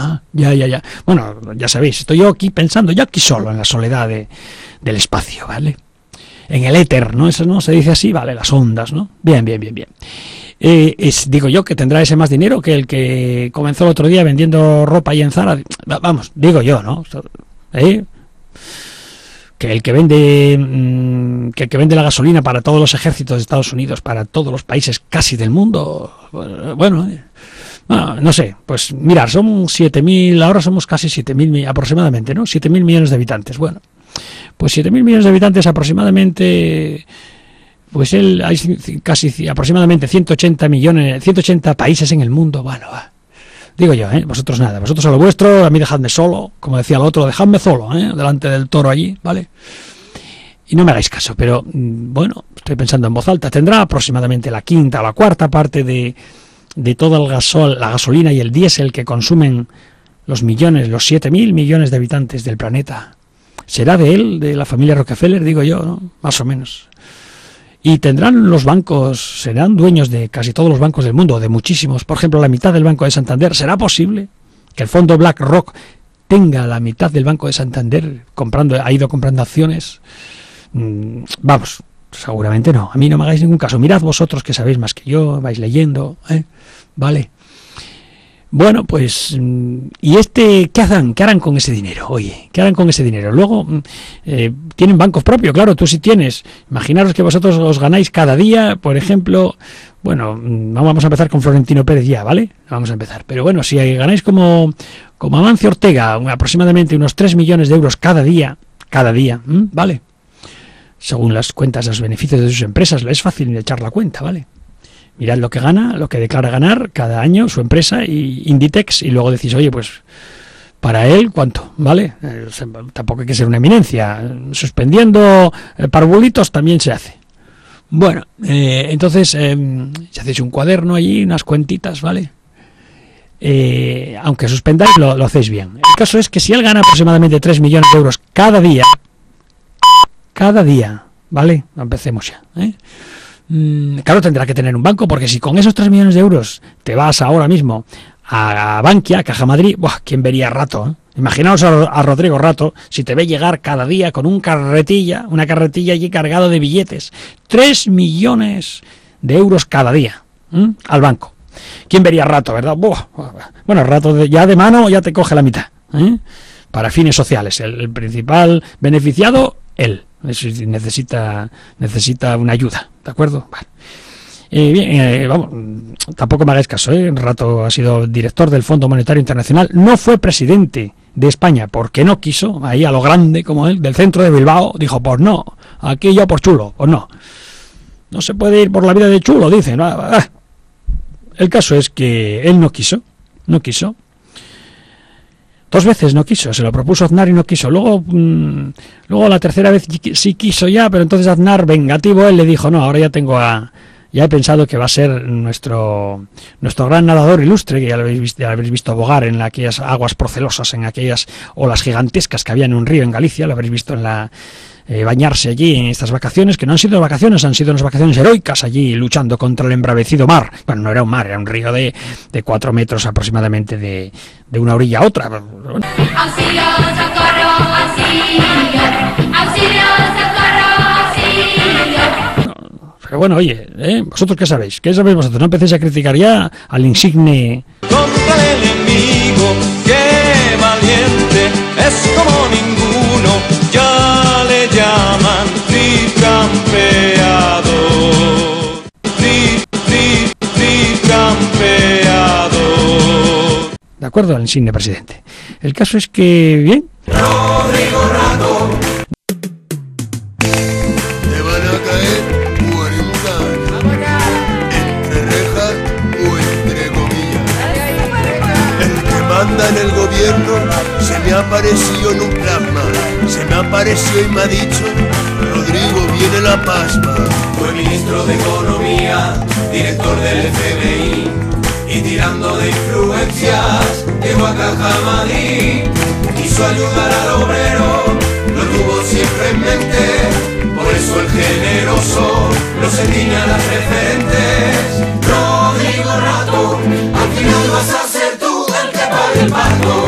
Ya. Bueno, ya sabéis, estoy yo aquí pensando, yo aquí solo, en la soledad del espacio, ¿vale? En el éter, ¿no? Eso no se dice así, ¿vale? Las ondas, ¿no? Bien. Digo yo que tendrá ese más dinero que el que comenzó el otro día vendiendo ropa ahí en Zara. Vamos, digo yo, ¿no? Que el que vende la gasolina para todos los ejércitos de Estados Unidos, para todos los países casi del mundo, bueno, no sé, pues mirar, son 7.000, ahora somos casi 7.000 aproximadamente, ¿no? 7.000 millones de habitantes, bueno, pues 7.000 millones de habitantes aproximadamente, pues hay casi aproximadamente 180 países en el mundo, bueno, digo yo, vosotros nada, vosotros a lo vuestro, a mí dejadme solo, como decía el otro, dejadme solo, delante del toro allí, ¿vale? Y no me hagáis caso, pero bueno, estoy pensando en voz alta, tendrá aproximadamente la quinta o la cuarta parte de toda la gasolina y el diésel que consumen los 7.000 millones de habitantes del planeta. ¿Será de él, de la familia Rockefeller, digo yo, ¿no? Más o menos. Y tendrán los bancos, serán dueños de casi todos los bancos del mundo, de muchísimos. Por ejemplo, la mitad del Banco de Santander. ¿Será posible que el fondo BlackRock tenga la mitad del Banco de Santander ha ido comprando acciones? Vamos, seguramente no. A mí no me hagáis ningún caso. Mirad vosotros que sabéis más que yo, vais leyendo, ¿vale? Bueno, pues, ¿y qué harán con ese dinero? Oye, ¿qué harán con ese dinero? Luego, tienen bancos propios, claro, tú sí tienes. Imaginaros que vosotros os ganáis cada día, por ejemplo, bueno, vamos a empezar con Florentino Pérez ya, ¿vale? Vamos a empezar. Pero bueno, si ganáis como Amancio Ortega, aproximadamente unos 3 millones de euros cada día, ¿vale? Según las cuentas, los beneficios de sus empresas, es fácil echar la cuenta, ¿vale? Mirad lo que gana, lo que declara ganar cada año su empresa y Inditex, y luego decís, oye, pues para él, ¿cuánto? ¿Vale? Tampoco hay que ser una eminencia. Suspendiendo parvulitos también se hace. Bueno, entonces, si hacéis un cuaderno allí, unas cuentitas, ¿vale? Aunque suspendáis, lo hacéis bien. El caso es que si él gana aproximadamente 3 millones de euros cada día, ¿vale? Empecemos ya, claro, tendrá que tener un banco, porque si con esos 3 millones de euros te vas ahora mismo a Bankia, a Caja Madrid, ¿quién vería a Rato? Imaginaos a Rodrigo Rato, si te ve llegar cada día con una carretilla allí cargado de billetes, 3 millones de euros cada día, al banco. ¿Quién vería a Rato, verdad? Bueno, Rato ya de mano ya te coge la mitad, para fines sociales. El principal beneficiado, él. Necesita una ayuda, ¿de acuerdo? Vale. Bien, vamos, tampoco me hagáis caso, Rato ha sido director del Fondo Monetario Internacional, no fue presidente de España porque no quiso, ahí a lo grande como él, del centro de Bilbao, dijo, pues no, aquí yo por chulo, pues no se puede ir por la vida de chulo, dicen. El caso es que él no quiso. 2 veces no quiso, se lo propuso Aznar y no quiso. Luego la tercera vez sí quiso ya, pero entonces Aznar, vengativo, él le dijo, no, ahora ya he pensado que va a ser nuestro gran nadador ilustre, que ya lo habréis visto bogar en aquellas aguas procelosas, en aquellas olas gigantescas que había en un río en Galicia, lo habréis visto bañarse allí en estas vacaciones, que no han sido vacaciones, han sido unas vacaciones heroicas allí luchando contra el embravecido mar. Bueno, no era un mar, era un río de 4 metros aproximadamente de una orilla a otra. Auxilio, socorro, auxilio, socorro, auxilio. Pero bueno, oye, ¿vosotros qué sabéis? ¿Qué sabéis vosotros? No empecéis a criticar ya al insigne. Contra el enemigo, qué valiente, es como ninguno, ya le llaman tricampeador, tricampeador. De acuerdo, al insigne presidente. El caso es que, bien. Rodrigo Rato. Te van a caer 40 años, entre rejas o entre comillas. El que manda en el gobierno se me apareció en un plasma, se me apareció y me ha dicho, Rodrigo, viene la pasma. Fue ministro de Economía, director del FMI, y tirando de influencias llegó a Caja Madrid. Quiso ayudar al obrero, lo tuvo siempre en mente, por eso el generoso no se tiña las referentes. Rodrigo Rato, al final vas a ser tú el que pague el pato.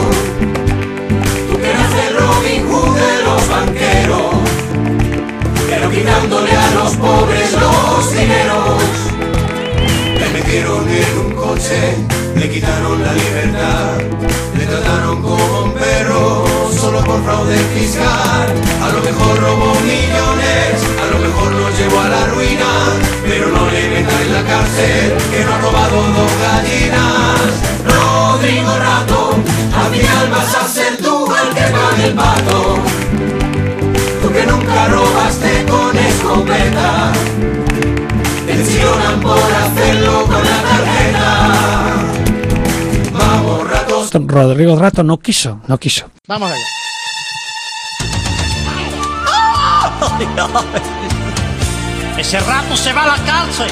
quitándole a los pobres los dineros. Le metieron en un coche, le quitaron la libertad, le trataron como un perro, solo por fraude fiscal. A lo mejor robó millones, a lo mejor nos llevó a la ruina, pero no le metan en la cárcel, que no ha robado 2 gallinas. Rodrigo Rato, al final vas a ser tú el que pague el pato. Tú que nunca robaste con escopeta, te sancionan por hacerlo con la tarjeta. Vamos, Ratos. Rodrigo Rato no quiso. Vamos allá. Ese Rato se va a la cárcel.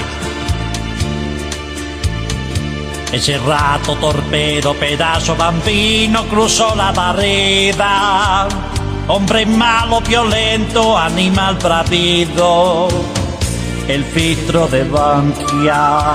Ese Rato torpedo, pedazo bambino, cruzó la barrera. Hombre malo, violento, animal bravido, el filtro de Bankia.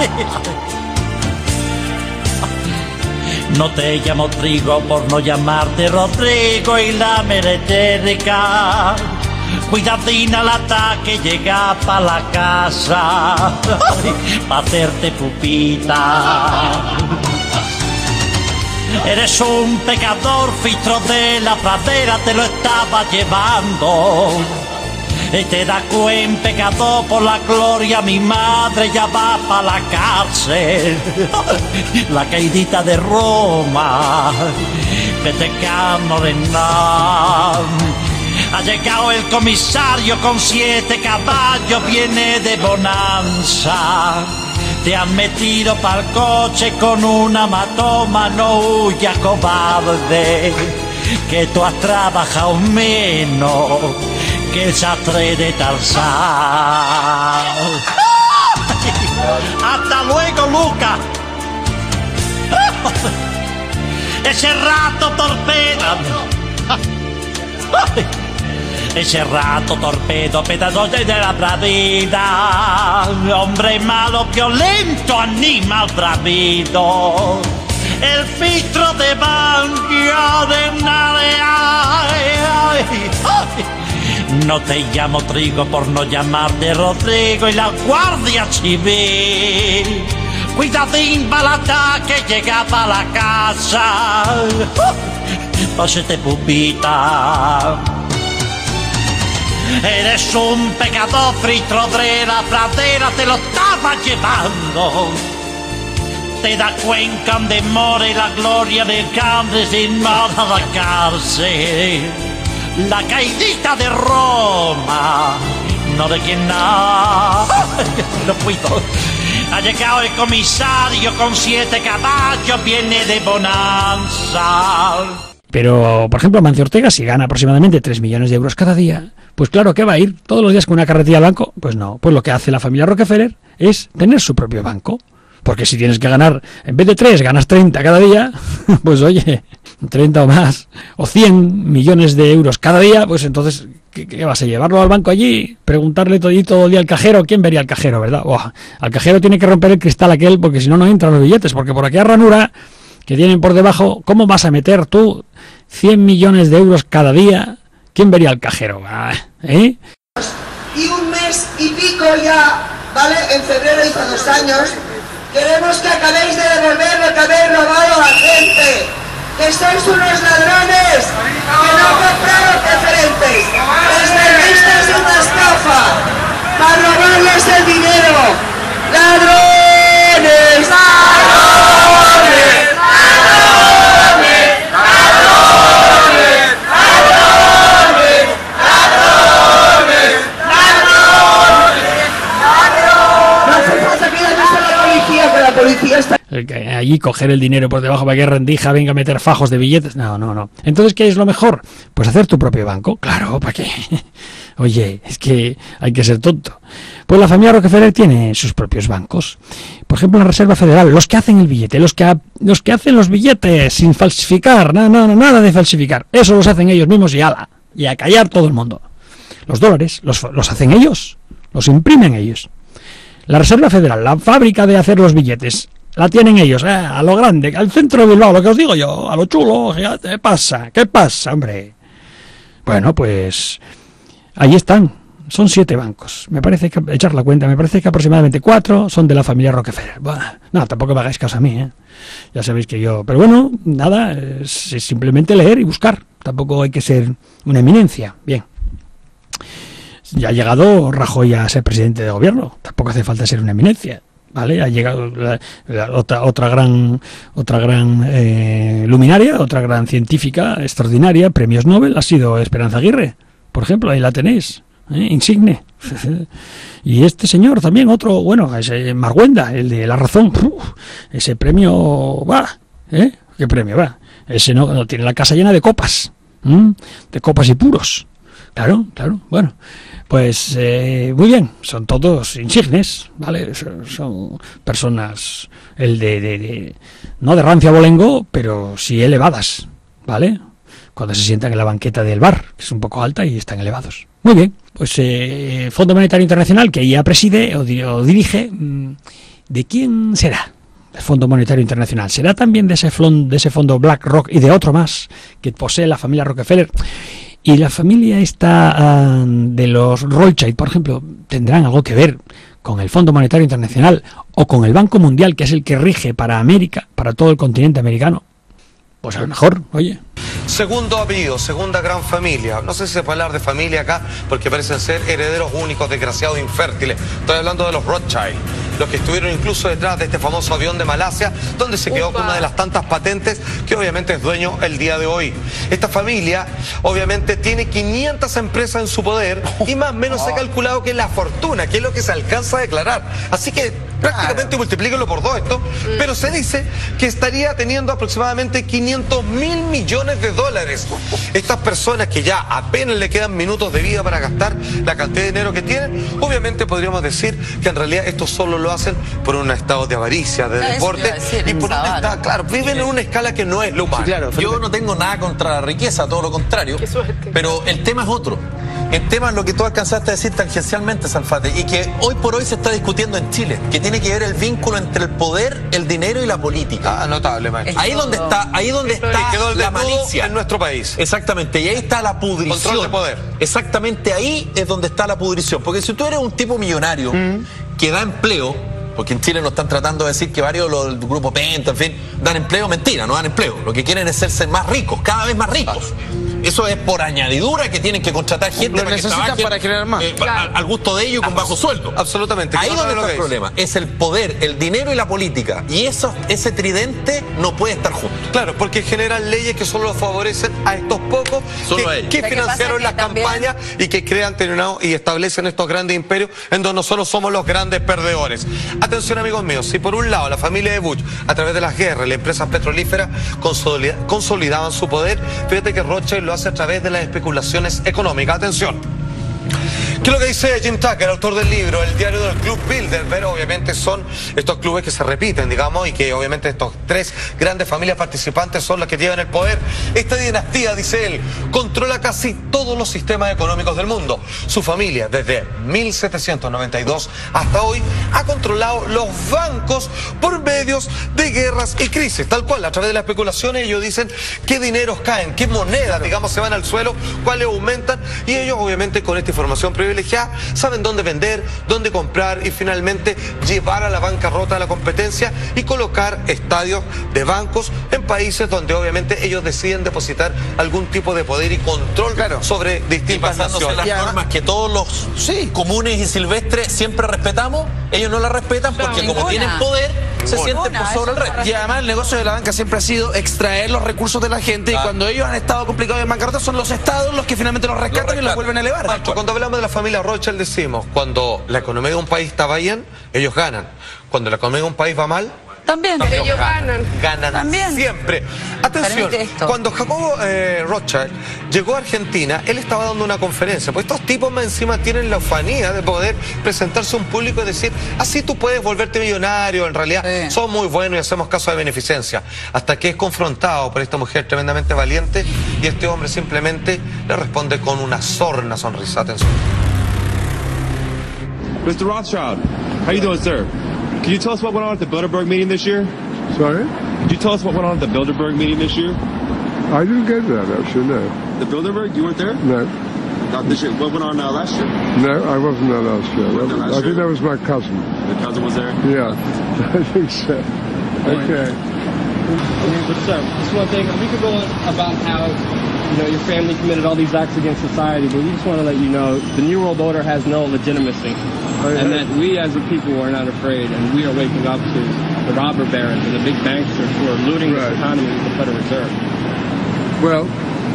No te llamo Trigo por no llamarte Rodrigo y la meretérica. Cuidadín al ataque, llega pa' la casa pa' hacerte pupita. Eres un pecador, filtro de la pradera, te lo estaba llevando. Y te da cuenta, pecador, por la gloria, mi madre ya va pa' la cárcel. La caidita de Roma, vete Canorenal. Ha llegado el comisario con 7 caballos, viene de bonanza. Te han metido pa'l coche con una matoma, no huya cobarde, que tú has trabajado menos que el sastre de Tarzán. Hasta luego, Luca. Ese Rato torpeda. Ese Rato torpedo, pedazo de la pradera. Hombre malo, violento, animal bravido, el filtro de Bankia de Narea. No te llamo Trigo por no llamarte Rodrigo y la Guardia Civil. Cuidadín para el ataque, llega pa' la casa. Pásate pupita. Eres un pecador, filtro de la pradera, te lo estaba llevando. Te da cuenta de more la gloria del campo sin modo a la cárcel. La caidita de Roma, no de quien no puedo. Ha llegado el comisario con 7 caballos, viene de bonanza. Pero, por ejemplo, Mancio Ortega, si gana aproximadamente 3 millones de euros cada día, pues claro, ¿qué va a ir? ¿Todos los días con una carretilla al banco? Pues no, pues lo que hace la familia Rockefeller es tener su propio banco. Porque si tienes que ganar, en vez de 3, ganas 30 cada día, pues oye, 30 o más, o 100 millones de euros cada día, pues entonces, ¿qué vas a llevarlo al banco allí? Preguntarle todo el día al cajero. ¿Quién vería al cajero, verdad? Al cajero tiene que romper el cristal aquel, porque si no, no entran los billetes, porque por aquella ranura que tienen por debajo, ¿cómo vas a meter tú 100 millones de euros cada día? ¿Quién vería al cajero? ¿Eh? Y 1 mes y pico ya, ¿vale? En febrero hizo 2 años. Queremos que acabéis de devolver lo que habéis robado a la gente. Que sois unos ladrones, que no compraron preferentes. Extremistas y una estafa, para robarles el dinero. ¡Ladrones! ¡Ladrones! ¡Ladrones! ¡Ladrones! ¡Ladrones! ¡Ladrones! No hace falta que llames a la policía, que la policía está... Allí coger el dinero por debajo para que rendija, venga a meter fajos de billetes. No. Entonces, ¿qué es lo mejor? Pues hacer tu propio banco. Claro, ¿para qué? Oye, es que hay que ser tonto. Pues la familia Rockefeller tiene sus propios bancos. Por ejemplo, la Reserva Federal, los que hacen el billete, los que hacen los billetes sin falsificar, nada de falsificar. Eso los hacen ellos mismos y ala, y a callar todo el mundo. Los dólares los hacen ellos, los imprimen ellos. La Reserva Federal, la fábrica de hacer los billetes, la tienen ellos, a lo grande, al centro de Bilbao, lo que os digo yo, a lo chulo. ¿Qué pasa, hombre? Bueno, pues ahí están, son 7 bancos. Me parece que, echar la cuenta, me parece que aproximadamente 4 son de la familia Rockefeller. Bah, no, tampoco me hagáis caso a mí, ¿eh? Ya sabéis que yo... Pero bueno, nada, es simplemente leer y buscar. Tampoco hay que ser una eminencia. Bien. Ya ha llegado Rajoy a ser presidente de gobierno. Tampoco hace falta ser una eminencia. ¿Vale? Ha llegado otra gran luminaria, otra gran científica extraordinaria, premios Nobel, ha sido Esperanza Aguirre, por ejemplo, ahí la tenéis, insigne. Y este señor también, otro, bueno, ese Marguenda, el de La Razón, ese premio va, ¿qué premio va? Ese no tiene la casa llena de copas y puros. Claro, bueno. Pues muy bien, son todos insignes, ¿vale? Son personas, no de rancio abolengo, pero sí elevadas, ¿vale? Cuando se sientan en la banqueta del bar, que es un poco alta y están elevados. Muy bien, pues Fondo Monetario Internacional, que ya preside o dirige, ¿de quién será? El Fondo Monetario Internacional. ¿Será también de ese fondo BlackRock y de otro más que posee la familia Rockefeller? Y la familia esta de los Rothschild, por ejemplo, ¿tendrán algo que ver con el Fondo Monetario Internacional o con el Banco Mundial, que es el que rige para América, para todo el continente americano? Pues a lo mejor, oye. Segundo apellido, segunda gran familia. No sé si se puede hablar de familia acá, porque parecen ser herederos únicos, desgraciados, infértiles. Estoy hablando de los Rothschild, los que estuvieron incluso detrás de este famoso avión de Malasia, donde se quedó con una de las tantas patentes que obviamente es dueño el día de hoy. Esta familia obviamente tiene 500 empresas en su poder y más o menos se ha calculado que la fortuna, que es lo que se alcanza a declarar. Así que prácticamente multiplíquenlo por 2 esto, pero se dice que estaría teniendo aproximadamente 500.000 millones de dólares. Estas personas que ya apenas le quedan minutos de vida para gastar la cantidad de dinero que tienen, obviamente podríamos decir que en realidad esto solo lo hacen por un estado de avaricia, de deporte, y por un estado, claro, viven en una escala que no es lo humano. Sí, claro, yo no tengo nada contra la riqueza, todo lo contrario, pero el tema es otro. El tema es lo que tú alcanzaste a decir tangencialmente, Salfate, y que hoy por hoy se está discutiendo en Chile, que tiene que ver el vínculo entre el poder, el dinero y la política. Notable, maestro. Ahí donde está quedó la malicia en nuestro país. Exactamente, y ahí está la pudrición. Control de poder. Exactamente, ahí es donde está la pudrición. Porque si tú eres un tipo millonario que da empleo, porque en Chile nos están tratando de decir que varios del grupo Penta, en fin, dan empleo, mentira, no dan empleo. Lo que quieren es ser más ricos, cada vez más ricos. Eso es por añadidura, que tienen que contratar gente para que trabajen para generar más. Al gusto de ellos con bajo sueldo. Absolutamente. Ahí donde está el problema. Es el poder, el dinero y la política. Y ese tridente no puede estar juntos. Claro, porque generan leyes que solo favorecen a estos pocos que financiaron las campañas y que crean y establecen estos grandes imperios en donde nosotros somos los grandes perdedores. Atención, amigos míos, si por un lado la familia de Bush, a través de las guerras y las empresas petrolíferas consolidaban su poder, fíjate que Rothschild lo hace a través de las especulaciones económicas. Atención. ¿Qué es lo que dice Jim Tucker, autor del libro El diario del Club Bilderberg? Obviamente son estos clubes que se repiten, digamos, y que obviamente estos 3 grandes familias participantes son las que llevan el poder. Esta dinastía, dice él, controla casi todos los sistemas económicos del mundo. Su familia, desde 1792 hasta hoy, ha controlado los bancos por medios de guerras y crisis. Tal cual, a través de las especulaciones ellos dicen qué dineros caen, qué monedas, digamos, se van al suelo, cuáles aumentan, y ellos obviamente con esta información privilegiada saben dónde vender, dónde comprar y finalmente llevar a la bancarrota a la competencia y colocar estadios de bancos en países donde obviamente ellos deciden depositar algún tipo de poder y control sobre distintas naciones. Las normas que todos los comunes y silvestres siempre respetamos, ellos no las respetan porque como tienen poder se sienten por sobre el resto. Y además el negocio de la banca siempre ha sido extraer los recursos de la gente y cuando ellos han estado complicados en bancarrota son los estados los que finalmente los rescatan y los vuelven a elevar. Maestro, cuando hablamos de la familia Rothschild decimos, cuando la economía de un país está bien, ellos ganan. Cuando la economía de un país va mal, también ellos ganan también. Siempre. Atención, cuando Jacobo Rothschild llegó a Argentina, él estaba dando una conferencia, pues estos tipos más encima tienen la ufanía de poder presentarse a un público y decir, así tú puedes volverte millonario, en realidad son muy buenos y hacemos caso de beneficencia, hasta que es confrontado por esta mujer tremendamente valiente y este hombre simplemente le responde con una sorna sonrisa. Atención. Mr. Rothschild, how you doing, sir? Can you tell us what went on at the Bilderberg meeting this year? Sorry? Could you tell us what went on at the Bilderberg meeting this year? I didn't get that, actually, no. The Bilderberg? You weren't there? No. Not this year. What went on last year? No, I wasn't there last year. I think that was my cousin. The cousin was there? Yeah, I think so. Okay. But sir, just one thing. We could go on about how, your family committed all these acts against society, but we just want to let you know the New World Order has no legitimacy. And that we as a people are not afraid, and we are waking up to the robber barons and the big banksters who are looting this economy with the Federal Reserve. Well,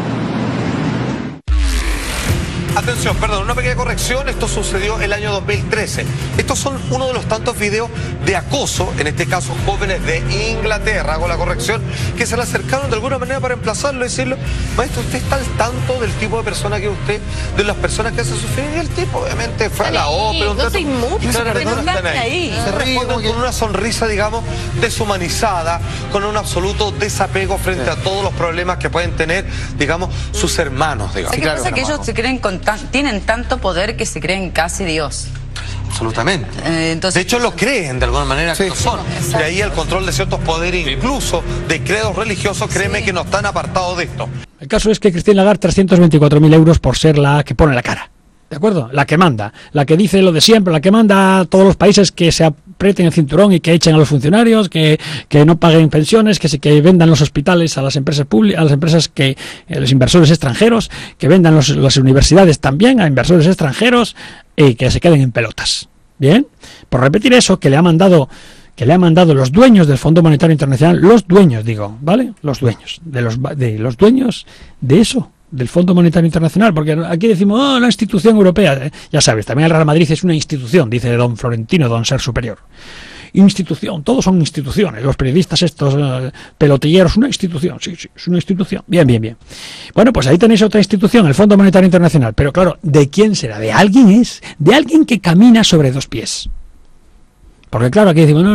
Atención, perdón, una pequeña corrección, esto sucedió el año 2013. Estos son uno de los tantos videos de acoso, en este caso jóvenes de Inglaterra, hago la corrección, que se le acercaron de alguna manera para emplazarlo y decirlo, maestro, usted está al tanto del tipo de persona que es usted, de las personas que hacen sufrir, y el tipo obviamente fue a la ópera, no soy mucho, se responden con una sonrisa, digamos, deshumanizada, con un absoluto desapego frente a todos los problemas que pueden tener, digamos, sus hermanos, digamos. ¿Qué pasa? Que ellos se creen tienen tanto poder que se creen casi Dios. Absolutamente. Entonces, de hecho lo creen de alguna manera que lo son. De ahí el control de ciertos poderes, incluso de credos religiosos, créeme que no están apartados de esto. El caso es que Christine Lagarde 324.000 euros por ser la que pone la cara. ¿De acuerdo? La que manda, la que dice lo de siempre, la que manda a todos los países que se aprieten el cinturón y que echen a los funcionarios, que no paguen pensiones, que vendan los hospitales a las empresas públicas, a las empresas los inversores extranjeros, que vendan las universidades también a inversores extranjeros y que se queden en pelotas. Bien, por repetir eso, que le ha mandado los dueños del Fondo Monetario Internacional, los dueños, digo, ¿vale? Los dueños de los dueños de eso. Del Fondo Monetario Internacional, porque aquí decimos, la institución europea, ya sabes, también el Real Madrid es una institución, dice don Florentino, don Ser Superior. Institución, todos son instituciones, los periodistas estos pelotilleros, una institución, sí, es una institución, bien. Bueno, pues ahí tenéis otra institución, el Fondo Monetario Internacional, pero claro, ¿de quién será? ¿De alguien de alguien que camina sobre dos pies? Porque claro, aquí decimos,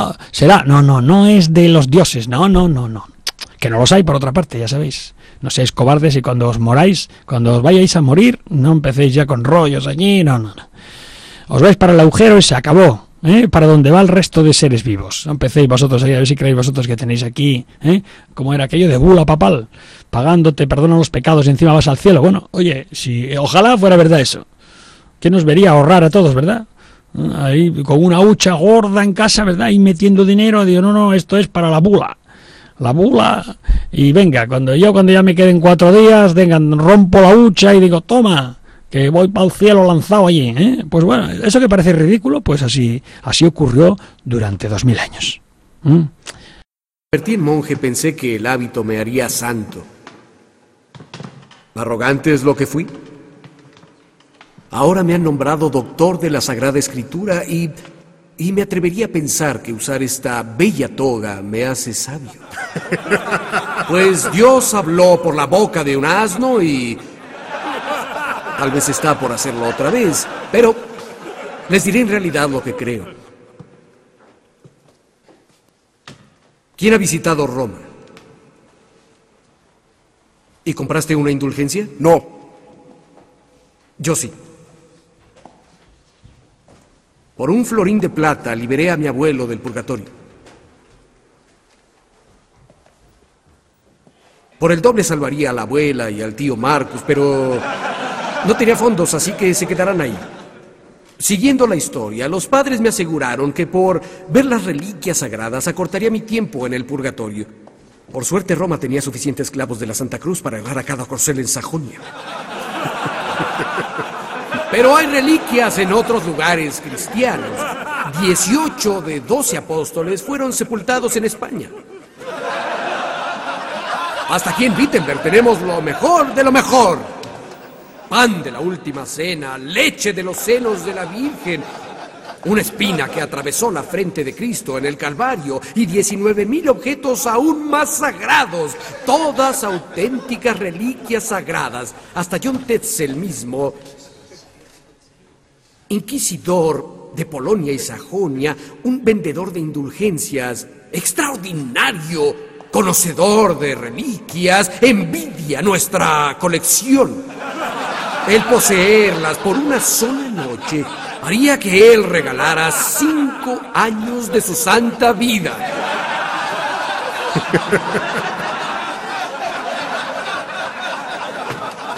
no es de los dioses, no, que no los hay por otra parte, ya sabéis. No seáis cobardes y cuando os vayáis a morir, no empecéis ya con rollos allí, no. Os vais para el agujero y se acabó, para donde va el resto de seres vivos. No empecéis vosotros ahí, a ver si creéis vosotros que tenéis aquí, como era aquello de bula papal, pagándote, perdonan los pecados y encima vas al cielo. Bueno, oye, ojalá fuera verdad eso. ¿Quién nos vería ahorrar a todos, verdad? Ahí con una hucha gorda en casa, ¿verdad? Y metiendo dinero, digo, no, esto es para la bula, y venga, cuando ya me queden 4 días, rompo la hucha y digo, toma, que voy para el cielo lanzado allí, Pues bueno, eso que parece ridículo, pues así ocurrió durante 2000 años. Convertí en monje, pensé que el hábito me haría santo. Arrogante es lo que fui. Ahora me han nombrado doctor de la Sagrada Escritura y me atrevería a pensar que usar esta bella toga me hace sabio. Pues Dios habló por la boca de un asno y tal vez está por hacerlo otra vez, pero les diré en realidad lo que creo. ¿Quién ha visitado Roma? ¿Y compraste una indulgencia? No. Yo sí. Por un florín de plata liberé a mi abuelo del purgatorio. Por el doble salvaría a la abuela y al tío Marcus, pero no tenía fondos, así que se quedarán ahí. Siguiendo la historia, los padres me aseguraron que por ver las reliquias sagradas acortaría mi tiempo en el purgatorio. Por suerte Roma tenía suficientes clavos de la Santa Cruz para errar a cada corcel en Sajonia. Pero hay reliquias en otros lugares cristianos. 18 de 12 apóstoles fueron sepultados en España. Hasta aquí en Wittenberg tenemos lo mejor de lo mejor. Pan de la última cena, leche de los senos de la Virgen, una espina que atravesó la frente de Cristo en el Calvario y 19,000 objetos aún más sagrados, todas auténticas reliquias sagradas. Hasta John Tetzel mismo, inquisidor de Polonia y Sajonia, un vendedor de indulgencias extraordinario, conocedor de reliquias, envidia nuestra colección. El poseerlas por una sola noche haría que él regalara 5 años de su santa vida.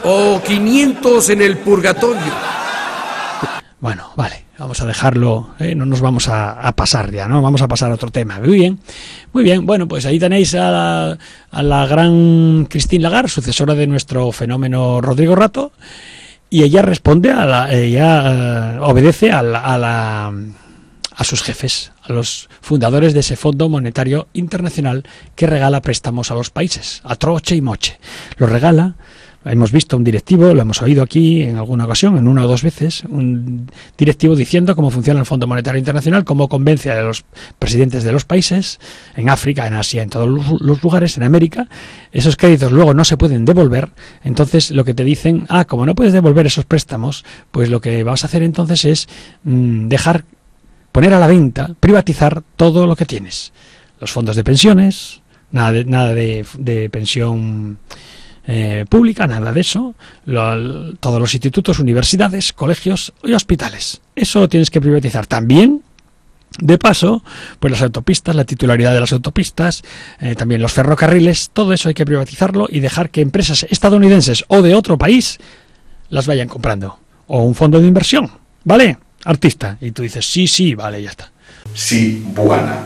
o 500 en el purgatorio. Bueno, vale, vamos a dejarlo, no nos vamos a pasar ya, ¿no? Vamos a pasar a otro tema. Muy bien. Bueno, pues ahí tenéis a la gran Christine Lagarde, sucesora de nuestro fenómeno Rodrigo Rato, y ella responde obedece a sus jefes, a los fundadores de ese Fondo Monetario Internacional que regala préstamos a los países, a troche y moche. Los regala. Hemos visto un directivo, lo hemos oído aquí en alguna ocasión, en una o dos veces, un directivo diciendo cómo funciona el Fondo Monetario Internacional, cómo convence a los presidentes de los países, en África, en Asia, en todos los lugares, en América. Esos créditos luego no se pueden devolver, entonces lo que te dicen, como no puedes devolver esos préstamos, pues lo que vas a hacer entonces es poner a la venta, privatizar todo lo que tienes. Los fondos de pensiones, nada de pensión pública, nada de eso, todos los institutos, universidades, colegios y hospitales. Eso lo tienes que privatizar. También, de paso, pues las autopistas, la titularidad de las autopistas, también los ferrocarriles, todo eso hay que privatizarlo y dejar que empresas estadounidenses o de otro país las vayan comprando. O un fondo de inversión, ¿vale? Artista. Y tú dices, sí, vale, ya está. Sí, buena.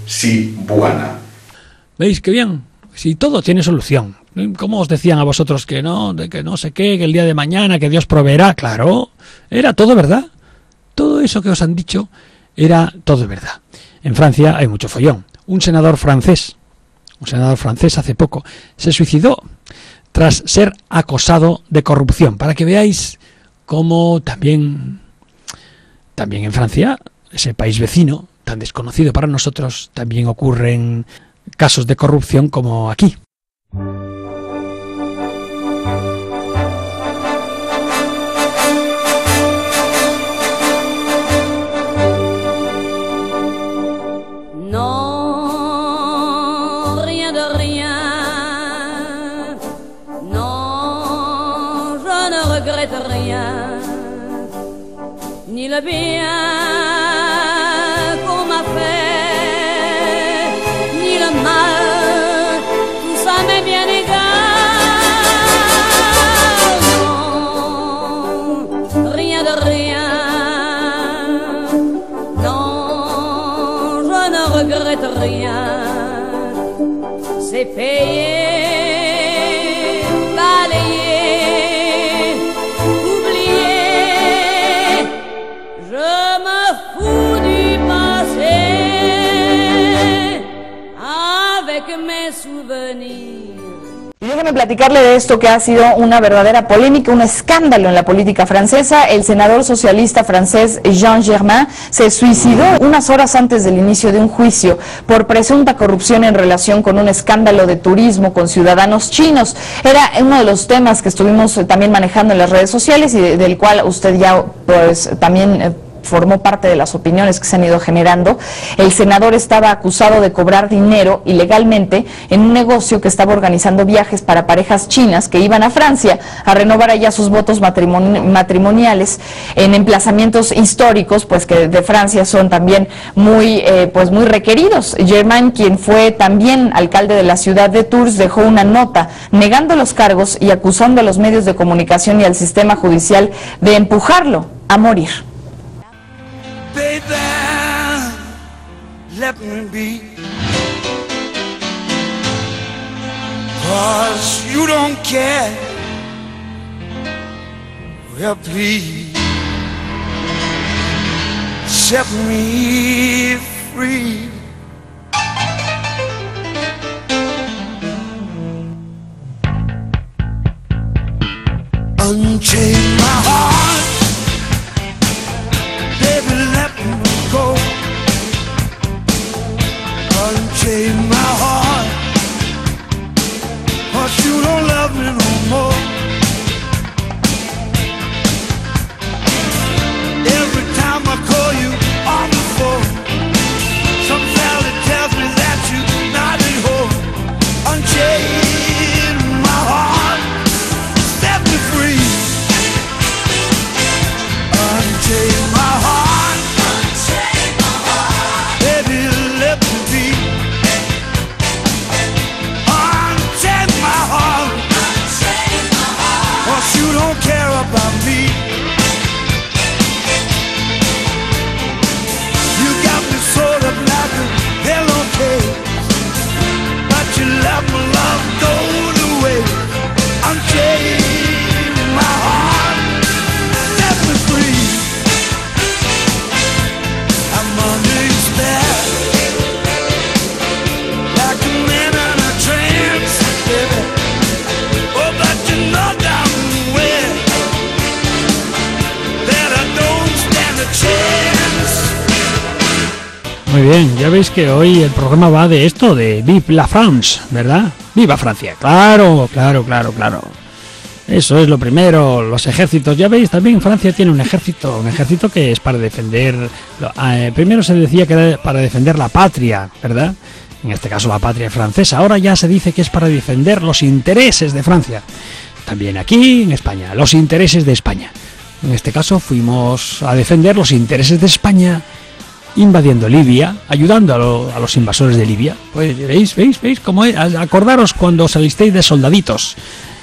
¿Veis qué bien? Si todo tiene solución. ¿Cómo os decían a vosotros que no sé qué, que el día de mañana, que Dios proveerá? Claro, era todo verdad. Todo eso que os han dicho era todo verdad. En Francia hay mucho follón. Un senador francés hace poco se suicidó tras ser acosado de corrupción. Para que veáis cómo también en Francia, ese país vecino, tan desconocido para nosotros, también ocurren casos de corrupción como aquí. Non, rien de rien. Non, je ne regrette rien. Ni le bien qu'on m'a fait, ni le mal, tout ça m'est bien égal. Non, rien de rien. Non, je ne regrette rien. C'est payé, balayé, oublié. Je me fous du passé avec mes souvenirs. Y déjeme platicarle de esto que ha sido una verdadera polémica, un escándalo en la política francesa. El senador socialista francés Jean Germain se suicidó unas horas antes del inicio de un juicio por presunta corrupción en relación con un escándalo de turismo con ciudadanos chinos. Era uno de los temas que estuvimos también manejando en las redes sociales y del cual usted ya pues también formó parte de las opiniones que se han ido generando. El senador estaba acusado de cobrar dinero ilegalmente en un negocio que estaba organizando viajes para parejas chinas que iban a Francia a renovar allá sus votos matrimoniales en emplazamientos históricos, pues que de Francia son también muy requeridos. Germain, quien fue también alcalde de la ciudad de Tours, dejó una nota negando los cargos y acusando a los medios de comunicación y al sistema judicial de empujarlo a morir. Baby, let me be, 'cause you don't care. Well, please set me free. Unchain my heart, baby, let me go. Unchain my heart, 'cause you don't love me no more. Every time I call you on the phone, some fella tells me that you're not at home. Unchain my heart, set me free. Unchain my heart, baby, let me be. Unchain my heart, Muy bien, ya veis que hoy el programa va de esto, de Vive la France, ¿verdad? ¡Viva Francia! Claro. Eso es lo primero, los ejércitos. Ya veis, también Francia tiene un ejército que es para defender... primero se decía que era para defender la patria, ¿verdad? En este caso la patria francesa. Ahora ya se dice que es para defender los intereses de Francia. También aquí en España, los intereses de España. En este caso fuimos a defender los intereses de España invadiendo Libia, ayudando a los invasores de Libia. Pues veis cómo es. Acordaros cuando salisteis de soldaditos.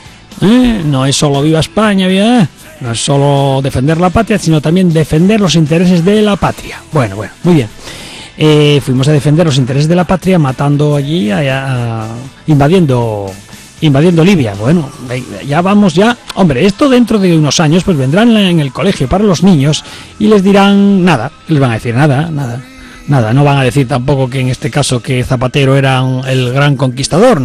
No es solo viva España, no es solo defender la patria, sino también defender los intereses de la patria. Bueno, muy bien. Fuimos a defender los intereses de la patria matando allí, invadiendo Libia. Bueno, ya vamos. Hombre, esto dentro de unos años pues vendrán en el colegio para los niños y les dirán nada, les van a decir nada, no van a decir tampoco que en este caso que Zapatero era el gran conquistador,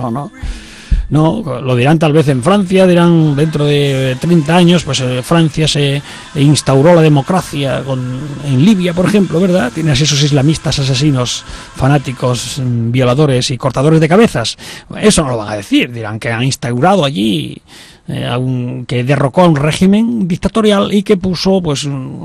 no, lo dirán tal vez en Francia, dirán dentro de 30 años, pues Francia se instauró la democracia en Libia, por ejemplo, ¿verdad? Tienes esos islamistas asesinos, fanáticos, violadores y cortadores de cabezas. Eso no lo van a decir, dirán que han instaurado allí, que derrocó a un régimen dictatorial y que puso pues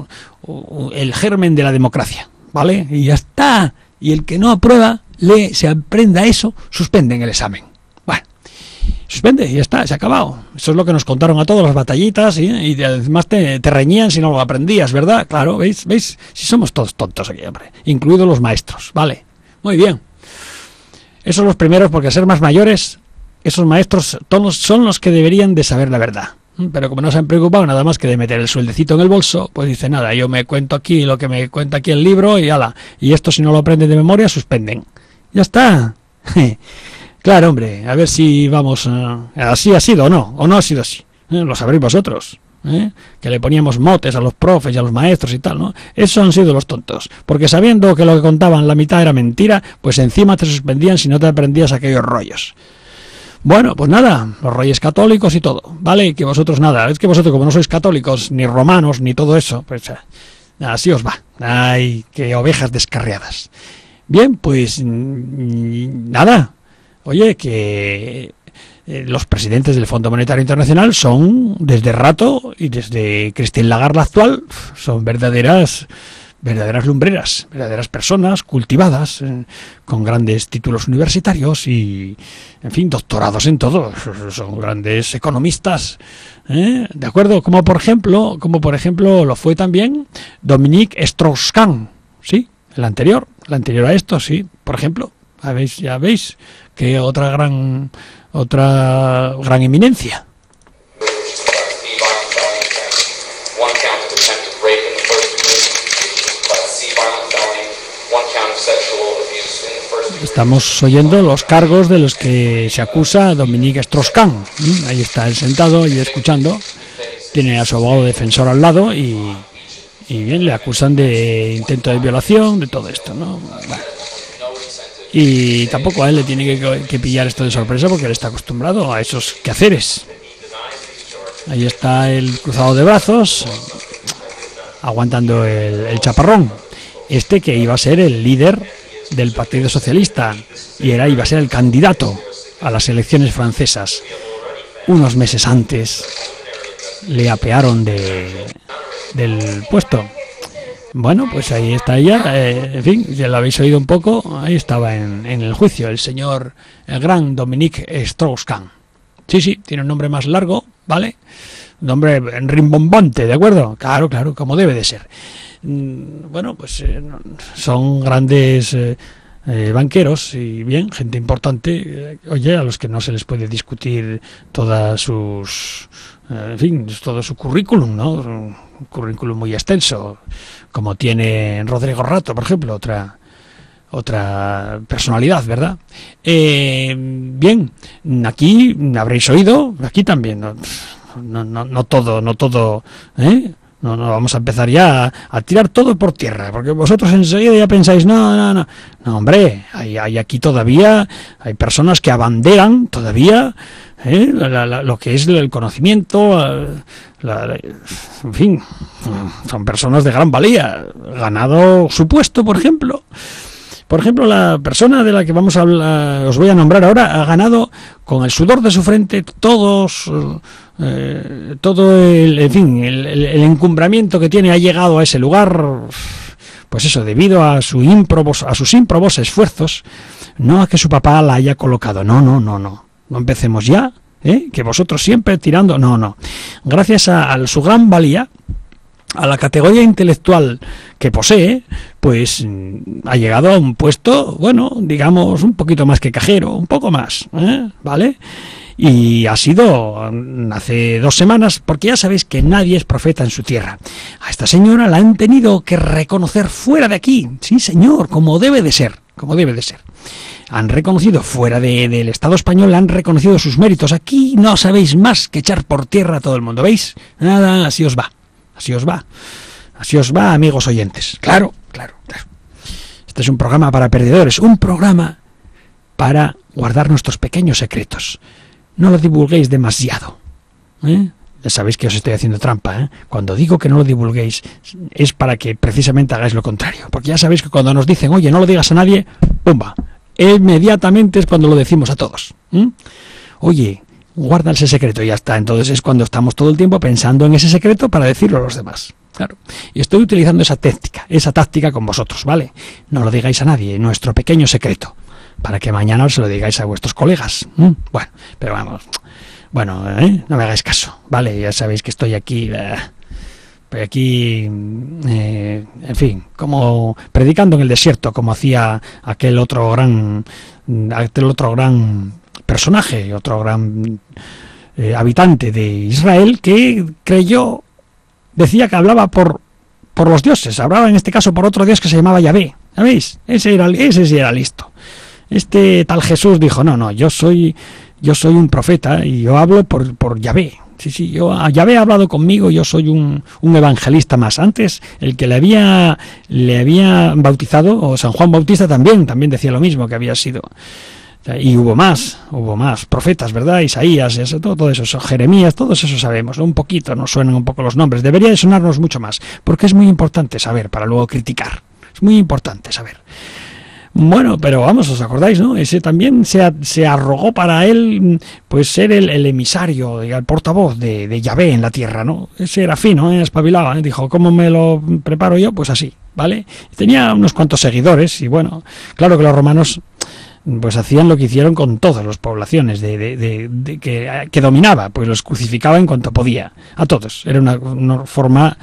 el germen de la democracia, ¿vale? Y ya está. Y el que no aprueba, se aprenda eso, suspenden el examen. Suspende, y ya está, se ha acabado. Eso es lo que nos contaron a todos, las batallitas, y además te reñían si no lo aprendías, ¿verdad? Claro, ¿veis? Si somos todos tontos aquí, hombre, incluidos los maestros, ¿vale? Muy bien. Esos son los primeros, porque a ser más mayores, esos maestros son los que deberían de saber la verdad. Pero como no se han preocupado nada más que de meter el sueldecito en el bolso, pues dice nada, yo me cuento aquí lo que me cuenta aquí el libro y ala. Y esto si no lo aprenden de memoria, suspenden. Ya está. Claro, hombre, a ver si vamos... así ha sido o no ha sido así. Lo sabréis vosotros. Que le poníamos motes a los profes y a los maestros y tal, ¿no? Esos han sido los tontos. Porque sabiendo que lo que contaban la mitad era mentira, pues encima te suspendían si no te aprendías aquellos rollos. Bueno, pues nada, los reyes católicos y todo, ¿vale? Que vosotros nada. Es que vosotros como no sois católicos, ni romanos, ni todo eso, pues así os va. Ay, qué ovejas descarriadas. Bien, pues nada. Oye, que los presidentes del Fondo Monetario Internacional son, desde Rato y desde Christine Lagarde actual, son verdaderas lumbreras, verdaderas personas cultivadas, con grandes títulos universitarios y, en fin, doctorados en todo. Son grandes economistas, ¿de acuerdo? Como por ejemplo lo fue también Dominique Strauss-Kahn, ¿sí? El anterior a esto, sí, por ejemplo. Ya veis que otra gran eminencia. Estamos oyendo los cargos de los que se acusa a Dominique Strauss-Kahn. Ahí está él sentado y escuchando. Tiene a su abogado defensor al lado y bien, le acusan de intento de violación, de todo esto, ¿no? Bueno. Y tampoco a él le tiene que pillar esto de sorpresa porque él está acostumbrado a esos quehaceres. Ahí está el cruzado de brazos, aguantando el chaparrón. Que iba a ser el líder del Partido Socialista y iba a ser el candidato a las elecciones francesas. Unos meses antes le apearon del puesto. Bueno, pues ahí está ella, en fin, ya lo habéis oído un poco, ahí estaba en el juicio el gran Dominique Strauss-Kahn. Sí, tiene un nombre más largo, ¿vale? Un nombre rimbombante, ¿de acuerdo? Claro, como debe de ser. Bueno, pues son grandes banqueros y bien, gente importante, oye, a los que no se les puede discutir todas sus... en fin, todo su currículum, ¿no? Un currículum muy extenso, como tiene Rodrigo Rato, por ejemplo, otra personalidad, ¿verdad? Bien, aquí habréis oído, aquí también, no todo, No vamos a empezar ya a tirar todo por tierra, porque vosotros enseguida ya pensáis, no, hombre, hay aquí todavía, hay personas que abanderan todavía lo que es el conocimiento, en fin, son personas de gran valía. Ganado su puesto, por ejemplo. Por ejemplo, la persona de la que vamos a hablar, os voy a nombrar ahora, ha ganado con el sudor de su frente todo el encumbramiento que tiene, ha llegado a ese lugar, pues eso, debido a sus ímprobos esfuerzos, no a que su papá la haya colocado, no empecemos ya, que vosotros siempre tirando, no, gracias a su gran valía, a la categoría intelectual que posee, pues ha llegado a un puesto, bueno, digamos, un poquito más que cajero, un poco más, ¿vale? Y ha sido hace 2 semanas, porque ya sabéis que nadie es profeta en su tierra. A esta señora la han tenido que reconocer fuera de aquí, sí señor, como debe de ser. Han reconocido fuera del Estado español, han reconocido sus méritos. Aquí no sabéis más que echar por tierra a todo el mundo, ¿veis? Nada, así os va, amigos oyentes. Claro. Este es un programa para perdedores, un programa para guardar nuestros pequeños secretos. No lo divulguéis demasiado, Ya sabéis que os estoy haciendo trampa, Cuando digo que no lo divulguéis es para que precisamente hagáis lo contrario, porque ya sabéis que cuando nos dicen, oye, no lo digas a nadie, ¡pumba!, inmediatamente es cuando lo decimos a todos. Oye, guarda ese secreto y ya está. Entonces es cuando estamos todo el tiempo pensando en ese secreto para decirlo a los demás. Claro. Y estoy utilizando esa táctica con vosotros, ¿vale? No lo digáis a nadie, nuestro pequeño secreto, para que mañana os lo digáis a vuestros colegas. Bueno, pero vamos. Bueno, no me hagáis caso, ¿vale? Ya sabéis que estoy aquí... en fin, como predicando en el desierto, como hacía aquel otro gran personaje, otro gran habitante de Israel, que decía que hablaba por los dioses, hablaba en este caso por otro dios que se llamaba Yahvé. ¿Sabéis? Ese sí era listo. Este tal Jesús dijo, no, yo soy un profeta y yo hablo por Yahvé. Sí, Yahvé ha hablado conmigo, yo soy un evangelista más. Antes, el que le había bautizado, o San Juan Bautista también decía lo mismo, que había sido. Y hubo más profetas, ¿verdad? Isaías, todo eso, Jeremías, todos eso sabemos, un poquito, nos suenan un poco los nombres. Debería de sonarnos mucho más, porque es muy importante saber para luego criticar. Es muy importante saber. Bueno, pero vamos, ¿os acordáis, no? Ese también se arrogó para él, pues ser el emisario, el portavoz de Yahvé en la tierra, ¿no? Ese era fino, espabilaba, dijo, ¿cómo me lo preparo yo? Pues así, ¿vale? Tenía unos cuantos seguidores y bueno, claro que los romanos pues hacían lo que hicieron con todas las poblaciones que dominaba, pues los crucificaba en cuanto podía, a todos. Era una forma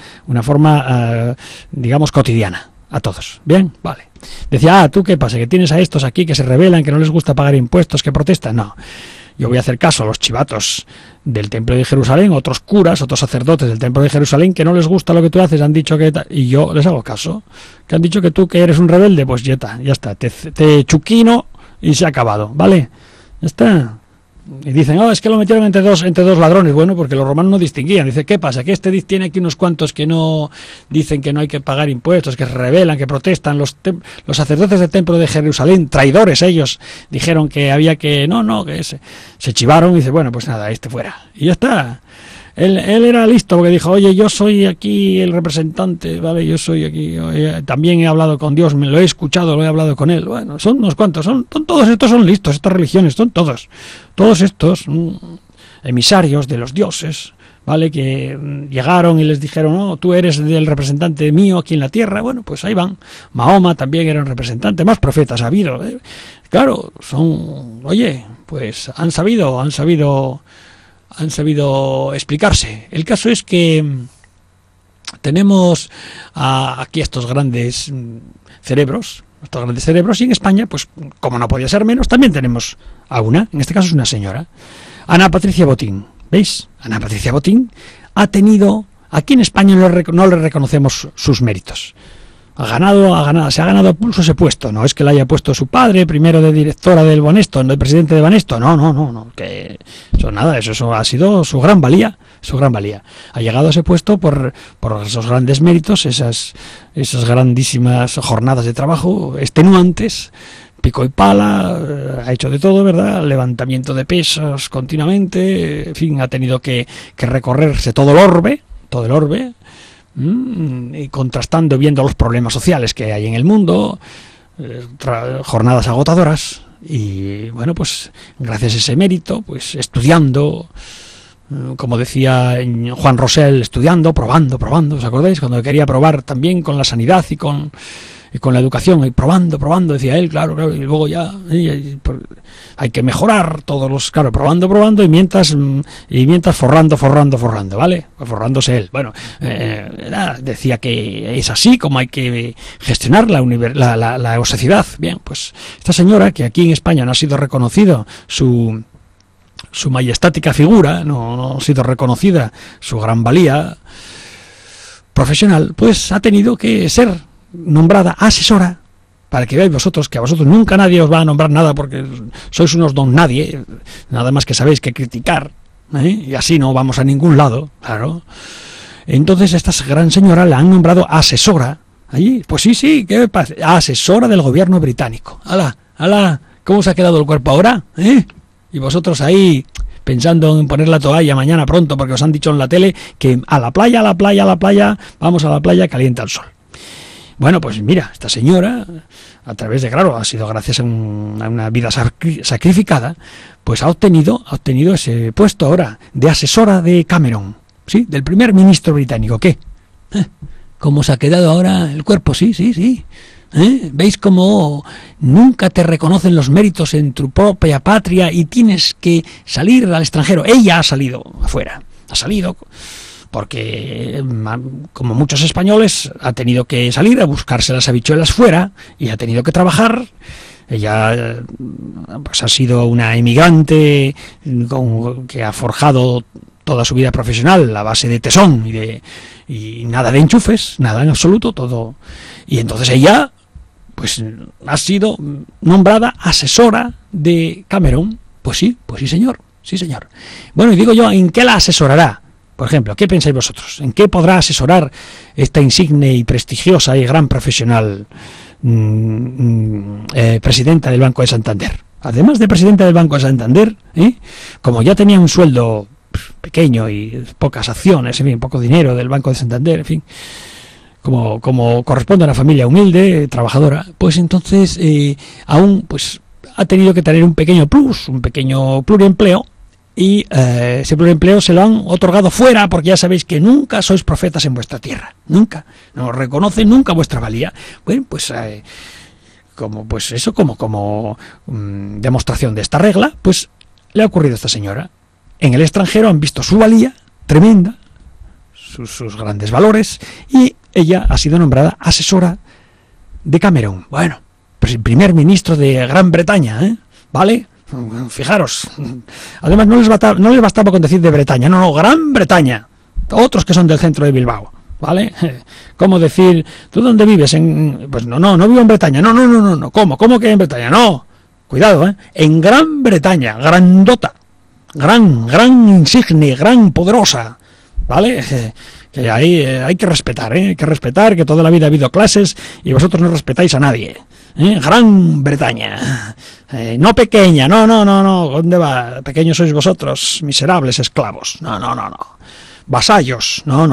digamos, cotidiana. A todos. ¿Bien? Vale. Decía, ¿tú qué pasa? ¿Que tienes a estos aquí que se rebelan, que no les gusta pagar impuestos, que protestan? No. Yo voy a hacer caso a los chivatos del Templo de Jerusalén, otros curas, otros sacerdotes del Templo de Jerusalén, que no les gusta lo que tú haces, han dicho que... Y yo les hago caso. Que han dicho que tú que eres un rebelde, pues ya está. Te chuquino y se ha acabado. ¿Vale? Ya está. Y dicen, es que lo metieron entre dos ladrones. Bueno, porque los romanos no distinguían. Dice, ¿qué pasa? Que este tiene aquí unos cuantos que no dicen que no hay que pagar impuestos, que se rebelan, que protestan. Los sacerdotes del Templo de Jerusalén, traidores ellos, dijeron que había que... que se chivaron y dice, bueno, pues nada, fuera. Y ya está. Él era listo porque dijo, oye, yo soy aquí el representante, ¿vale? Yo soy aquí, también he hablado con Dios, me lo he escuchado, lo he hablado con él. Bueno, son unos cuantos, todos estos son listos, estas religiones, son todos estos emisarios de los dioses, ¿vale? Que llegaron y les dijeron, no, tú eres el representante mío aquí en la tierra. Bueno, pues ahí van. Mahoma también era un representante, más profetas ha habido. Claro, pues han sabido explicarse. El caso es que tenemos aquí estos grandes cerebros, y en España, pues como no podía ser menos, también tenemos a una, en este caso es una señora, Ana Patricia Botín. ¿Veis? Ana Patricia Botín ha tenido, aquí en España no le reconocemos sus méritos. Se ha ganado a pulso ese puesto. No es que le haya puesto su padre primero de directora del Banesto, no el presidente de Banesto. No, que eso ha sido su gran valía. Ha llegado a ese puesto por esos grandes méritos, esas grandísimas jornadas de trabajo extenuantes, pico y pala, ha hecho de todo, ¿verdad? Levantamiento de pesas continuamente, en fin, ha tenido que recorrerse todo el orbe, y contrastando, viendo los problemas sociales que hay en el mundo, jornadas agotadoras, y bueno, pues gracias a ese mérito, pues estudiando, como decía Juan Rosell, estudiando, probando, ¿os acordáis? Cuando quería probar también con la sanidad y con la educación, y probando, decía él, claro, y luego ya hay que mejorar todos los, claro, probando, y mientras forrando, ¿vale? Pues forrándose él. Bueno, decía que es así como hay que gestionar la sociedad. Bien, pues esta señora, que aquí en España no ha sido reconocido su majestática figura, no ha sido reconocida su gran valía profesional, pues ha tenido que ser nombrada asesora, para que veáis vosotros que a vosotros nunca nadie os va a nombrar nada porque sois unos don nadie, nada más que sabéis que criticar, y así no vamos a ningún lado, claro. Entonces esta gran señora la han nombrado asesora, allí, pues sí, ¿qué pasa? Asesora del gobierno británico. ¡Hala! ¿Cómo se ha quedado el cuerpo ahora? Y vosotros ahí pensando en poner la toalla mañana pronto porque os han dicho en la tele que a la playa, vamos a la playa, calienta el sol. Bueno, pues mira, esta señora, a través de, claro, ha sido gracias a una vida sacrificada, pues ha obtenido ese puesto ahora de asesora de Cameron, ¿sí? Del primer ministro británico. ¿Qué? ¿Cómo se ha quedado ahora el cuerpo? Sí. ¿Veis cómo nunca te reconocen los méritos en tu propia patria y tienes que salir al extranjero? Ella ha salido afuera, porque, como muchos españoles, ha tenido que salir a buscarse las habichuelas fuera y ha tenido que trabajar. Ella pues ha sido una emigrante que ha forjado toda su vida profesional a base de tesón y nada de enchufes, nada en absoluto, todo. Y entonces ella pues ha sido nombrada asesora de Cameron. Pues sí, señor. Bueno, y digo yo, ¿en qué la asesorará? Por ejemplo, ¿qué pensáis vosotros? ¿En qué podrá asesorar esta insigne y prestigiosa y gran profesional presidenta del Banco de Santander? Además de presidenta del Banco de Santander, como ya tenía un sueldo pequeño y pocas acciones, en fin, poco dinero del Banco de Santander, en fin, como corresponde a una familia humilde, trabajadora, pues entonces aún pues ha tenido que tener un pequeño pluriempleo. Y ese pluriempleo se lo han otorgado fuera, porque ya sabéis que nunca sois profetas en vuestra tierra, nunca, no reconocen nunca vuestra valía. Bueno, pues como demostración de esta regla, pues le ha ocurrido a esta señora. En el extranjero han visto su valía tremenda, sus grandes valores, y ella ha sido nombrada asesora de Cameron. Bueno, pues el primer ministro de Gran Bretaña, ¿vale? Fijaros, además no les bastaba con decir de Bretaña, no, Gran Bretaña, otros que son del centro de Bilbao, ¿vale? ¿Cómo decir, tú dónde vives? Pues no vivo en Bretaña, no, ¿cómo que en Bretaña? No, cuidado, en Gran Bretaña, grandota, gran insigne, gran poderosa, ¿vale? Que ahí hay que respetar, que toda la vida ha habido clases y vosotros no respetáis a nadie. Gran Bretaña, no pequeña, no, ¿dónde va? Pequeños sois vosotros, miserables esclavos, no, vasallos, no,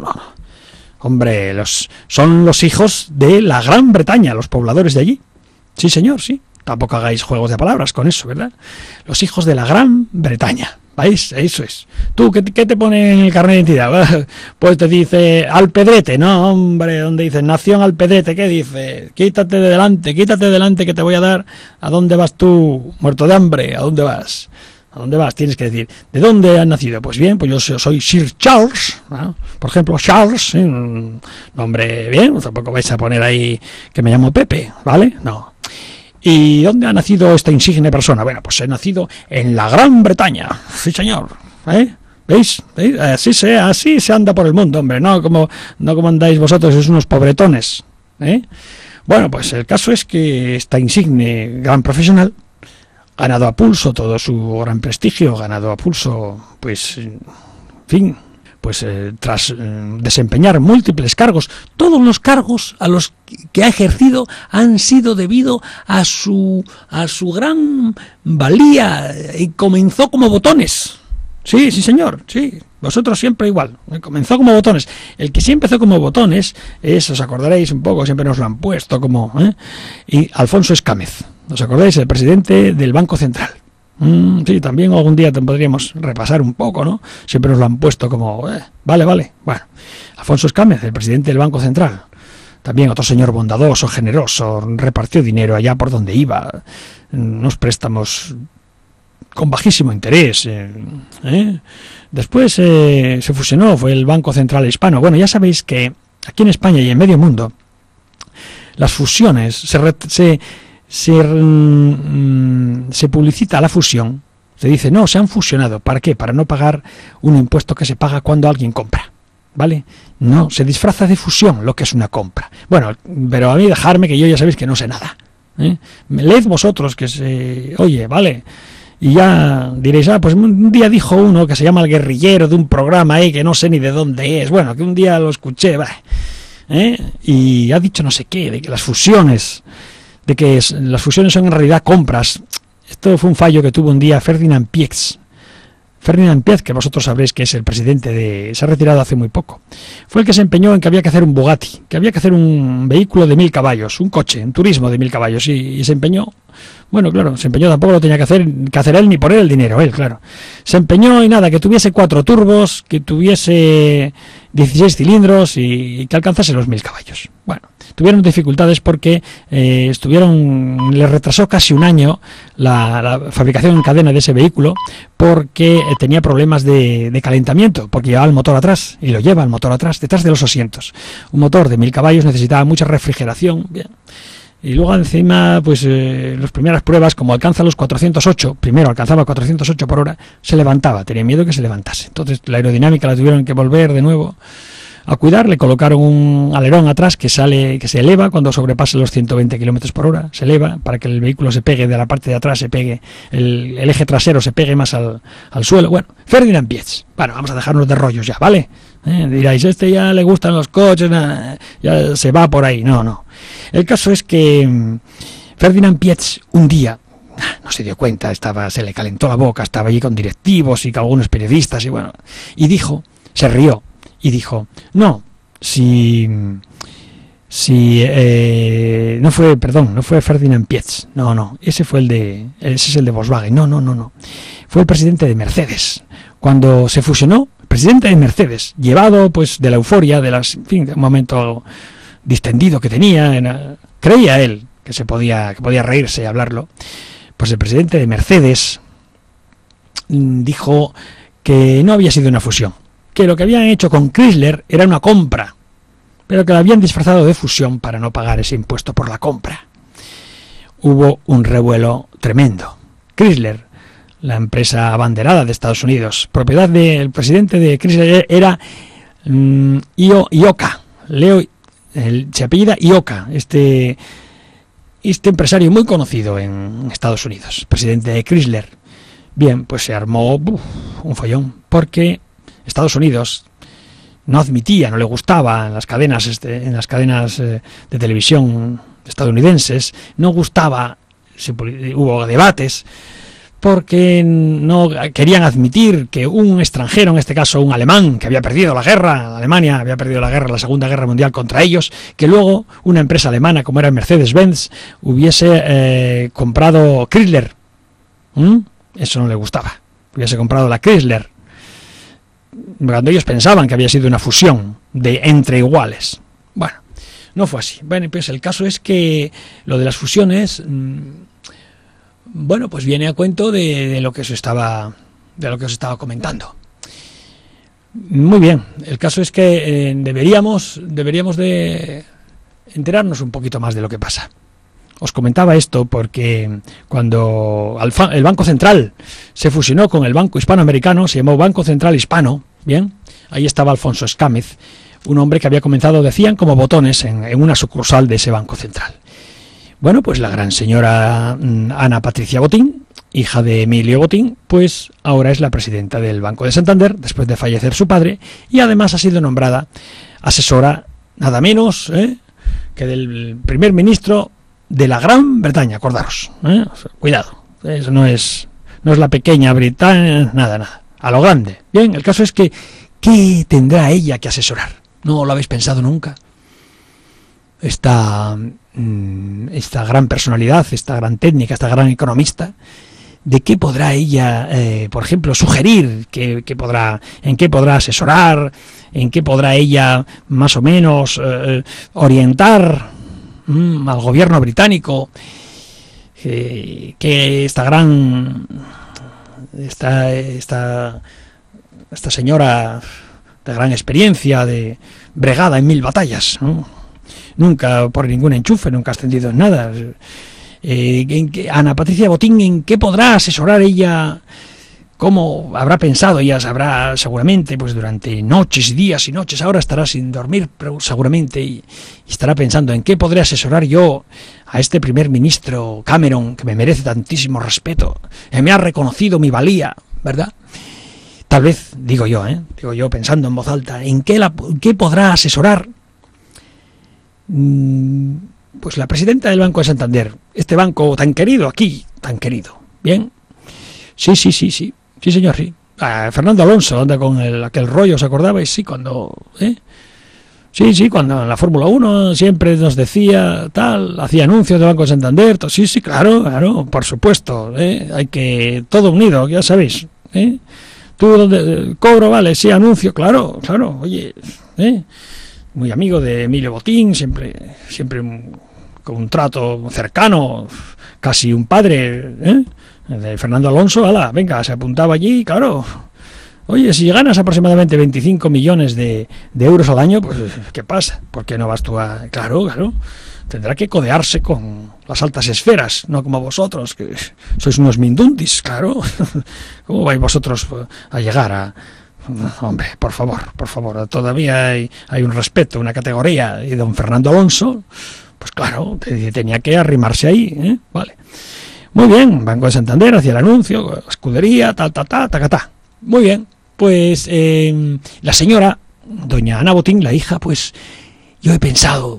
hombre, son los hijos de la Gran Bretaña, los pobladores de allí, sí señor, sí, tampoco hagáis juegos de palabras con eso, ¿verdad? Los hijos de la Gran Bretaña. ¿Veis? Eso es. ¿Tú qué te pone en el carnet de identidad? Pues te dice Alpedrete, no, hombre, donde dice Nación Alpedrete, ¿qué dice? Quítate de delante que te voy a dar. ¿A dónde vas tú, muerto de hambre? ¿A dónde vas? Tienes que decir, ¿de dónde has nacido? Pues bien, pues yo soy Sir Charles, ¿no? Por ejemplo, Charles, un nombre bien, tampoco vais a poner ahí que me llamo Pepe, ¿vale? No. ¿Y dónde ha nacido esta insigne persona? Bueno, pues he nacido en la Gran Bretaña. Sí, señor. ¿Veis? Así se anda por el mundo, hombre. No como andáis vosotros, sois unos pobretones. Bueno, pues el caso es que esta insigne gran profesional ha ganado a pulso todo su gran prestigio, ha ganado a pulso, pues, en fin, pues tras desempeñar múltiples cargos, todos los cargos a los que ha ejercido han sido debido a su gran valía, y comenzó como botones. Sí, señor, sí, vosotros siempre igual, comenzó como botones. El que sí empezó como botones es, os acordaréis un poco, siempre nos lo han puesto como, y Alfonso Escámez, ¿os acordáis? El presidente del Banco Central. Sí, también algún día podríamos repasar un poco, ¿no? Siempre nos lo han puesto como, vale. Bueno, Alfonso Escámez, el presidente del Banco Central. También otro señor bondadoso, generoso, repartió dinero allá por donde iba, unos préstamos con bajísimo interés. Después se fusionó, fue el Banco Central Hispano. Bueno, ya sabéis que aquí en España y en medio mundo las fusiones se publicita la fusión, se dice, no, se han fusionado. ¿Para qué? Para no pagar un impuesto que se paga cuando alguien compra, ¿vale? No, se disfraza de fusión lo que es una compra. Bueno, pero a mí dejarme, que yo ya sabéis que no sé nada. Leed vosotros, que se oye, ¿vale? Y ya diréis, pues un día dijo uno que se llama El Guerrillero, de un programa ahí que no sé ni de dónde es. Bueno, que un día lo escuché, y ha dicho no sé qué, de que las fusiones son en realidad compras. Esto fue un fallo que tuvo un día Ferdinand Piëch. Ferdinand Piëch, que vosotros sabréis que es el presidente se ha retirado hace muy poco. Fue el que se empeñó en que había que hacer un Bugatti, que había que hacer un vehículo de 1000 caballos, un coche, un turismo de 1000 caballos, y se empeñó. Bueno, claro, se empeñó, tampoco lo tenía que hacer él, ni poner el dinero, él, claro. Se empeñó y nada, que tuviese 4 turbos, que tuviese 16 cilindros y que alcanzase los 1000 caballos. Bueno, tuvieron dificultades porque les retrasó casi un año la fabricación en cadena de ese vehículo, porque tenía problemas de calentamiento, porque llevaba el motor atrás, y lo lleva el motor atrás, detrás de los asientos. Un motor de 1000 caballos necesitaba mucha refrigeración, bien. Y luego encima, pues las primeras pruebas, como alcanza los 408, primero alcanzaba 408 por hora, se levantaba, tenía miedo que se levantase. Entonces la aerodinámica la tuvieron que volver de nuevo a cuidar, le colocaron un alerón atrás que se eleva cuando sobrepase los 120 km por hora, se eleva para que el vehículo se pegue de la parte de atrás, el eje trasero se pegue más al suelo. Bueno, Ferdinand Piëch. Bueno, vamos a dejarnos de rollos ya, ¿vale? Diráis, ya le gustan los coches, ya se va por ahí. No. El caso es que Ferdinand Piëch un día no se dio cuenta, se le calentó la boca, estaba allí con directivos y con algunos periodistas y dijo, se rió y dijo, no fue Ferdinand Piëch, no, ese es el de Volkswagen, no, fue el presidente de Mercedes, cuando se fusionó, presidente de Mercedes, llevado pues de la euforia, de un momento distendido que tenía, creía él que podía reírse y hablarlo, pues el presidente de Mercedes dijo que no había sido una fusión, que lo que habían hecho con Chrysler era una compra, pero que la habían disfrazado de fusión para no pagar ese impuesto por la compra. Hubo un revuelo tremendo. Chrysler, la empresa abanderada de Estados Unidos, propiedad del presidente de Chrysler era Iocca, se apellida Iocca, este empresario muy conocido en Estados Unidos, presidente de Chrysler. Bien, pues se armó un follón, porque Estados Unidos no admitía, no le gustaba en las cadenas de televisión estadounidenses, no gustaba, hubo debates, porque no querían admitir que un extranjero, en este caso un alemán, que había perdido la guerra, Alemania había perdido la Segunda Guerra Mundial contra ellos, que luego una empresa alemana como era Mercedes-Benz hubiese comprado Chrysler. Eso no le gustaba, hubiese comprado la Chrysler, cuando ellos pensaban que había sido una fusión entre iguales. Bueno, no fue así. Bueno, pues el caso es que lo de las fusiones, bueno, pues viene a cuento de lo que os estaba comentando. Muy bien, el caso es que deberíamos de enterarnos un poquito más de lo que pasa. Os comentaba esto porque cuando el Banco Central se fusionó con el Banco Hispanoamericano, se llamó Banco Central Hispano, bien, ahí estaba Alfonso Escámez, un hombre que había comenzado, decían, como botones en una sucursal de ese Banco Central. Bueno, pues la gran señora Ana Patricia Botín hija de Emilio Botín, pues ahora es la presidenta del Banco de Santander, después de fallecer su padre, y además ha sido nombrada asesora, nada menos, que del primer ministro de la Gran Bretaña, acordaros, o sea, cuidado, eso no es la pequeña Bretaña, nada, a lo grande. Bien, el caso es que, ¿qué tendrá ella que asesorar? ¿No lo habéis pensado nunca? Esta gran personalidad, esta gran técnica, esta gran economista, ¿de qué podrá ella, por ejemplo, sugerir? ¿En qué podrá asesorar? ¿En qué podrá ella, más o menos, orientar al gobierno británico? Que esta señora de gran experiencia, de bregada en 1000 batallas, ¿no? Nunca por ningún enchufe, nunca ha ascendido en nada. Ana Patricia Botín, ¿en qué podrá asesorar ella? ¿Cómo habrá pensado? Ella sabrá seguramente, pues durante noches, días y noches, ahora estará sin dormir seguramente y estará pensando en qué podré asesorar yo a este primer ministro Cameron, que me merece tantísimo respeto, que me ha reconocido mi valía, ¿verdad? Tal vez, digo yo pensando en voz alta, ¿en qué podrá asesorar? Pues la presidenta del Banco de Santander, este banco tan querido aquí, tan querido, ¿bien? Sí, señor, sí. Fernando Alonso anda con aquel rollo, ¿os acordabais? Sí, cuando cuando en la Fórmula 1 siempre nos decía tal, hacía anuncios del Banco de Santander, sí, claro, por supuesto, hay que, todo unido, ya sabéis, tú donde cobro, vale, sí, anuncio, claro, oye, muy amigo de Emilio Botín, siempre con un trato cercano, casi un padre, de Fernando Alonso, venga, se apuntaba allí, claro. Oye, si ganas aproximadamente 25 millones de euros al año, pues ¿qué pasa? ¿Por qué no vas tú a...? Claro, tendrá que codearse con las altas esferas, no como vosotros, que sois unos mindundis, claro. ¿Cómo vais vosotros a llegar a...? Hombre, por favor, todavía hay un respeto, una categoría, y don Fernando Alonso, pues claro, tenía que arrimarse ahí, vale. Muy bien, Banco de Santander hacía el anuncio, escudería, ta. Muy bien, pues la señora, doña Ana Botín, la hija, pues yo he pensado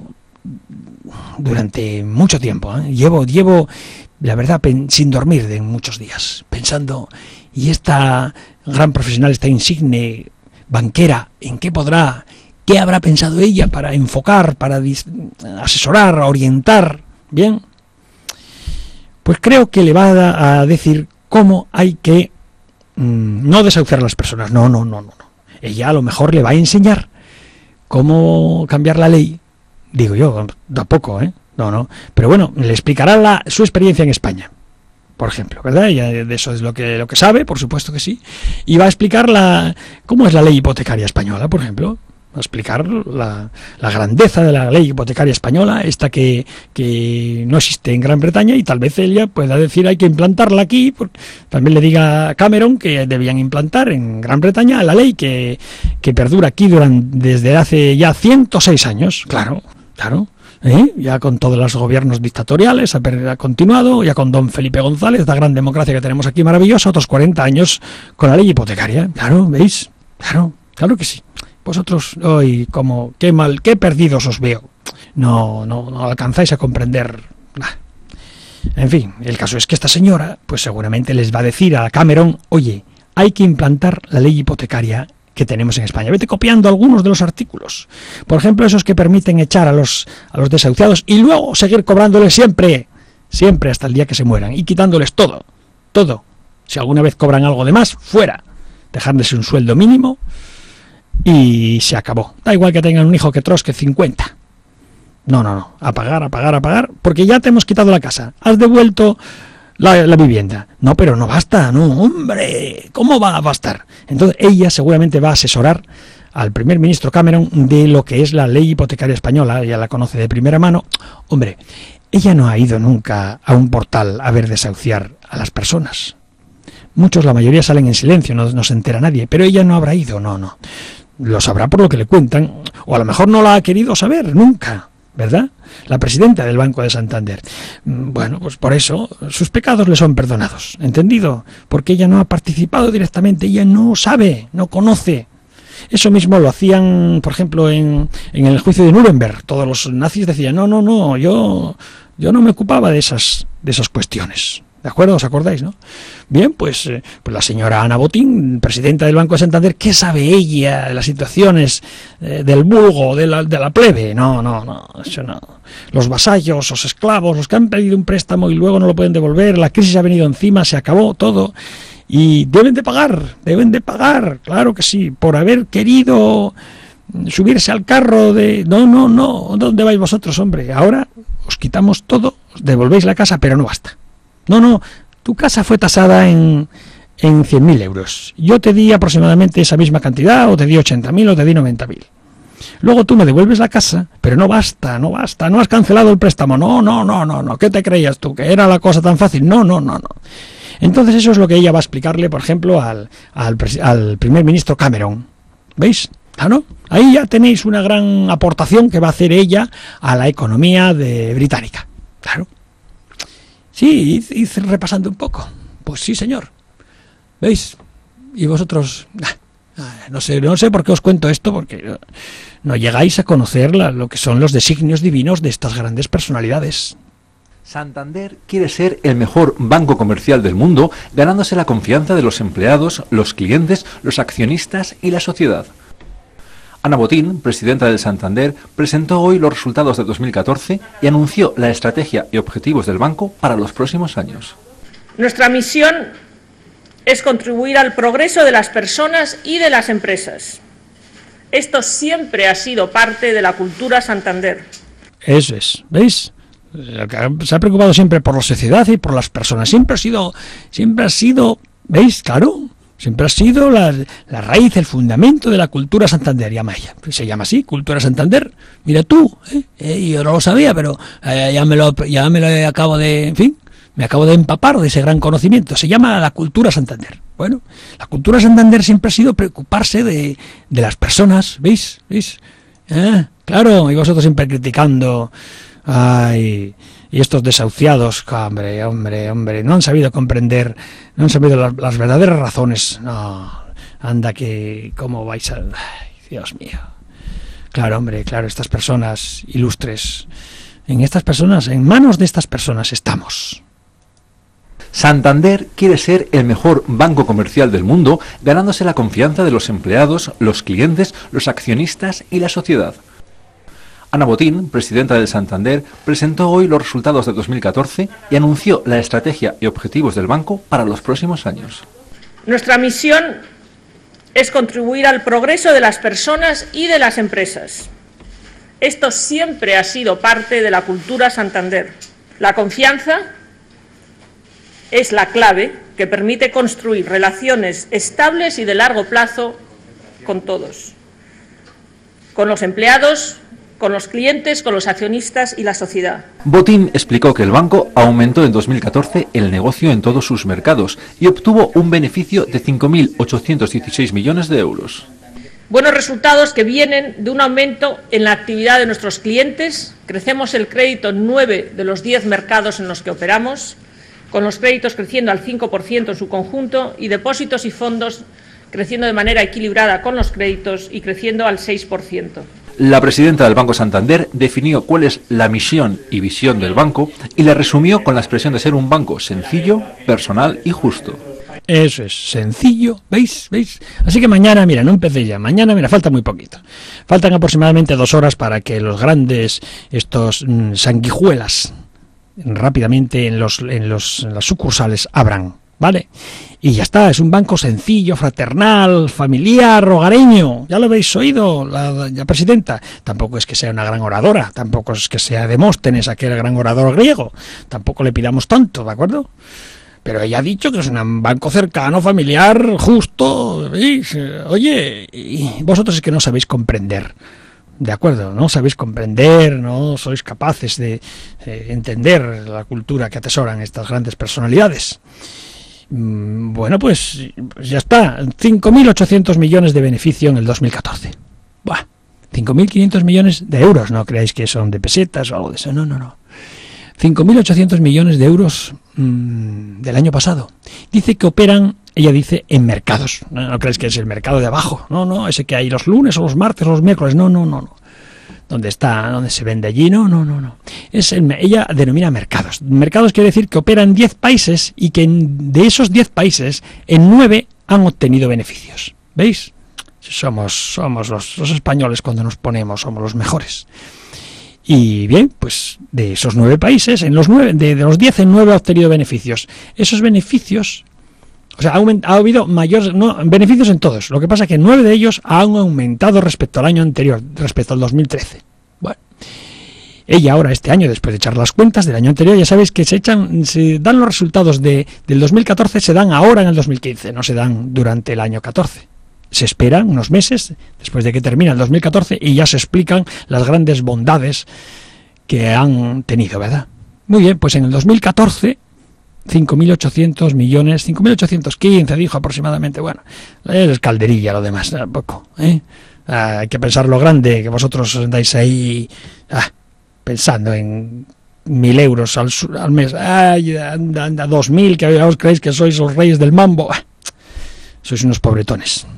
durante mucho tiempo, llevo la verdad sin dormir de muchos días, pensando, y esta gran profesional, esta insigne banquera, ¿qué habrá pensado ella para enfocar, para asesorar, orientar? Bien, pues creo que le va a decir cómo hay que no desahuciar a las personas, no. Ella a lo mejor le va a enseñar cómo cambiar la ley, digo yo, tampoco, no, pero bueno, le explicará su experiencia en España, por ejemplo, ¿verdad? Ella de eso es lo que sabe, por supuesto que sí, y va a explicar cómo es la ley hipotecaria española, por ejemplo. A explicar la grandeza de la ley hipotecaria española, esta que no existe en Gran Bretaña, y tal vez ella pueda decir hay que implantarla aquí, porque también le diga a Cameron que debían implantar en Gran Bretaña la ley que perdura aquí desde hace ya 106 años, claro, ya con todos los gobiernos dictatoriales ha continuado, ya con don Felipe González, la gran democracia que tenemos aquí maravillosa, otros 40 años con la ley hipotecaria, claro, ¿veis? Claro que sí. Vosotros hoy, qué perdidos os veo. No alcanzáis a comprender. En fin, el caso es que esta señora, pues seguramente les va a decir a Cameron, oye, hay que implantar la ley hipotecaria que tenemos en España. Vete copiando algunos de los artículos. Por ejemplo, esos que permiten echar a los desahuciados y luego seguir cobrándoles siempre hasta el día que se mueran y quitándoles todo. Si alguna vez cobran algo de más, fuera. Dejarles un sueldo mínimo y se acabó. Da igual que tengan un hijo que trosque 50. No. A pagar, porque ya te hemos quitado la casa. Has devuelto la vivienda. No, pero no basta. No, hombre. ¿Cómo va a bastar? Entonces ella seguramente va a asesorar al primer ministro Cameron de lo que es la ley hipotecaria española. Ella la conoce de primera mano. Hombre, ella no ha ido nunca a un portal a ver desahuciar a las personas. Muchos, la mayoría, salen en silencio, no se entera nadie. Pero ella no habrá ido, no. Lo sabrá por lo que le cuentan, o a lo mejor no la ha querido saber nunca. ¿verdad? La presidenta del Banco de Santander. Bueno, pues por eso sus pecados le son perdonados, ¿entendido? Porque ella no ha participado directamente, ella no sabe, no conoce. Eso mismo lo hacían, por ejemplo, en el juicio de Nuremberg. Todos los nazis decían, no, yo no me ocupaba de esas cuestiones. ¿De acuerdo? ¿Os acordáis, no? Bien, pues la señora Ana Botín, presidenta del Banco de Santander, ¿qué sabe ella de las situaciones del vulgo, de la plebe? No, eso no. Los vasallos, los esclavos, los que han pedido un préstamo y luego no lo pueden devolver, la crisis ha venido encima, se acabó todo, y deben de pagar, claro que sí, por haber querido subirse al carro de... No, ¿dónde vais vosotros, hombre? Ahora os quitamos todo, os devolvéis la casa, pero no basta. No, tu casa fue tasada en 100.000 euros. Yo te di aproximadamente esa misma cantidad, o te di 80.000 o te di 90.000. Luego tú me devuelves la casa, pero no basta, no has cancelado el préstamo. No, ¿qué te creías tú? ¿Que era la cosa tan fácil? No. Entonces eso es lo que ella va a explicarle, por ejemplo, al primer ministro Cameron. ¿Veis? Claro, ahí ya tenéis una gran aportación que va a hacer ella a la economía británica. Claro. Sí, ir repasando un poco. Pues sí, señor. ¿Veis? Y vosotros... No sé por qué os cuento esto, porque no llegáis a conocer lo que son los designios divinos de estas grandes personalidades. Santander quiere ser el mejor banco comercial del mundo, ganándose la confianza de los empleados, los clientes, los accionistas y la sociedad. Ana Botín, presidenta del Santander, presentó hoy los resultados de 2014 y anunció la estrategia y objetivos del banco para los próximos años. Nuestra misión es contribuir al progreso de las personas y de las empresas. Esto siempre ha sido parte de la cultura Santander. Eso es, ¿veis? Se ha preocupado siempre por la sociedad y por las personas. Siempre ha sido, ¿veis? Claro. Siempre ha sido la raíz, el fundamento de la cultura santanderia maya. Se llama así, cultura Santander. Mira tú, yo no lo sabía, pero ya me lo acabo de, en fin, me acabo de empapar de ese gran conocimiento. Se llama la cultura Santander. Bueno, la cultura Santander siempre ha sido preocuparse de las personas, ¿veis? Claro, y vosotros siempre criticando. Ay, y estos desahuciados, hombre, no han sabido comprender, no han sabido las verdaderas razones. No, anda que, ¿cómo vais a...? Ay, Dios mío. Claro, hombre, claro, estas personas ilustres, en manos de estas personas estamos. Santander quiere ser el mejor banco comercial del mundo, ganándose la confianza de los empleados, los clientes, los accionistas y la sociedad. Ana Botín, presidenta del Santander, presentó hoy los resultados de 2014 y anunció la estrategia y objetivos del banco para los próximos años. Nuestra misión es contribuir al progreso de las personas y de las empresas. Esto siempre ha sido parte de la cultura Santander. La confianza es la clave que permite construir relaciones estables y de largo plazo con todos, con los empleados, con los clientes, con los accionistas y la sociedad. Botín explicó que el banco aumentó en 2014 el negocio en todos sus mercados y obtuvo un beneficio de 5.816 millones de euros. Buenos resultados que vienen de un aumento en la actividad de nuestros clientes. Crecemos el crédito en 9 de los 10 mercados en los que operamos, con los créditos creciendo al 5% en su conjunto y depósitos y fondos creciendo de manera equilibrada con los créditos y creciendo al 6%. La presidenta del Banco Santander definió cuál es la misión y visión del banco y la resumió con la expresión de ser un banco sencillo, personal y justo. Eso es, sencillo, ¿veis? Así que mañana, mira, no empecé ya, mañana, mira, falta muy poquito. Faltan aproximadamente 2 horas para que los grandes, estos sanguijuelas, rápidamente en las sucursales abran, ¿vale? Y ya está, es un banco sencillo, fraternal, familiar, hogareño. Ya lo habéis oído, la presidenta. Tampoco es que sea una gran oradora, tampoco es que sea Demóstenes, aquel gran orador griego. Tampoco le pidamos tanto, ¿de acuerdo? Pero ella ha dicho que es un banco cercano, familiar, justo. ¿Veis? Oye, y vosotros es que no sabéis comprender. ¿De acuerdo? No sabéis comprender, no sois capaces de entender la cultura que atesoran estas grandes personalidades. Bueno, pues ya está, 5.800 millones de beneficio en el 2014. Buah, 5.500 millones de euros, no creáis que son de pesetas o algo de eso, no. 5.800 millones de euros del año pasado. Dice que operan, ella dice, en mercados. No creáis que es el mercado de abajo, no, ese que hay los lunes o los martes o los miércoles, no. ¿Dónde se vende allí? No. Ella denomina mercados. Mercados quiere decir que opera en 10 países y que de esos 10 países, en 9 han obtenido beneficios. ¿Veis? Somos los españoles cuando nos ponemos, somos los mejores. Y bien, pues de esos 9 países, de los 10 en 9 ha obtenido beneficios. Esos beneficios, o sea, ha habido mayores beneficios en todos. Lo que pasa es que 9 de ellos han aumentado respecto al año anterior, respecto al 2013. Bueno, ella ahora este año, después de echar las cuentas del año anterior, ya sabéis que se dan los resultados del 2014, se dan ahora en el 2015, no se dan durante el año 14. Se esperan unos meses después de que termina el 2014 y ya se explican las grandes bondades que han tenido, ¿verdad? Muy bien, pues en el 2014, 5.800 millones, 5.815 dijo aproximadamente, bueno, es calderilla lo demás, poco, hay que pensar lo grande, que vosotros andáis ahí pensando en 1.000 euros al mes, anda 2.000, que os creéis que sois los reyes del mambo, sois unos pobretones.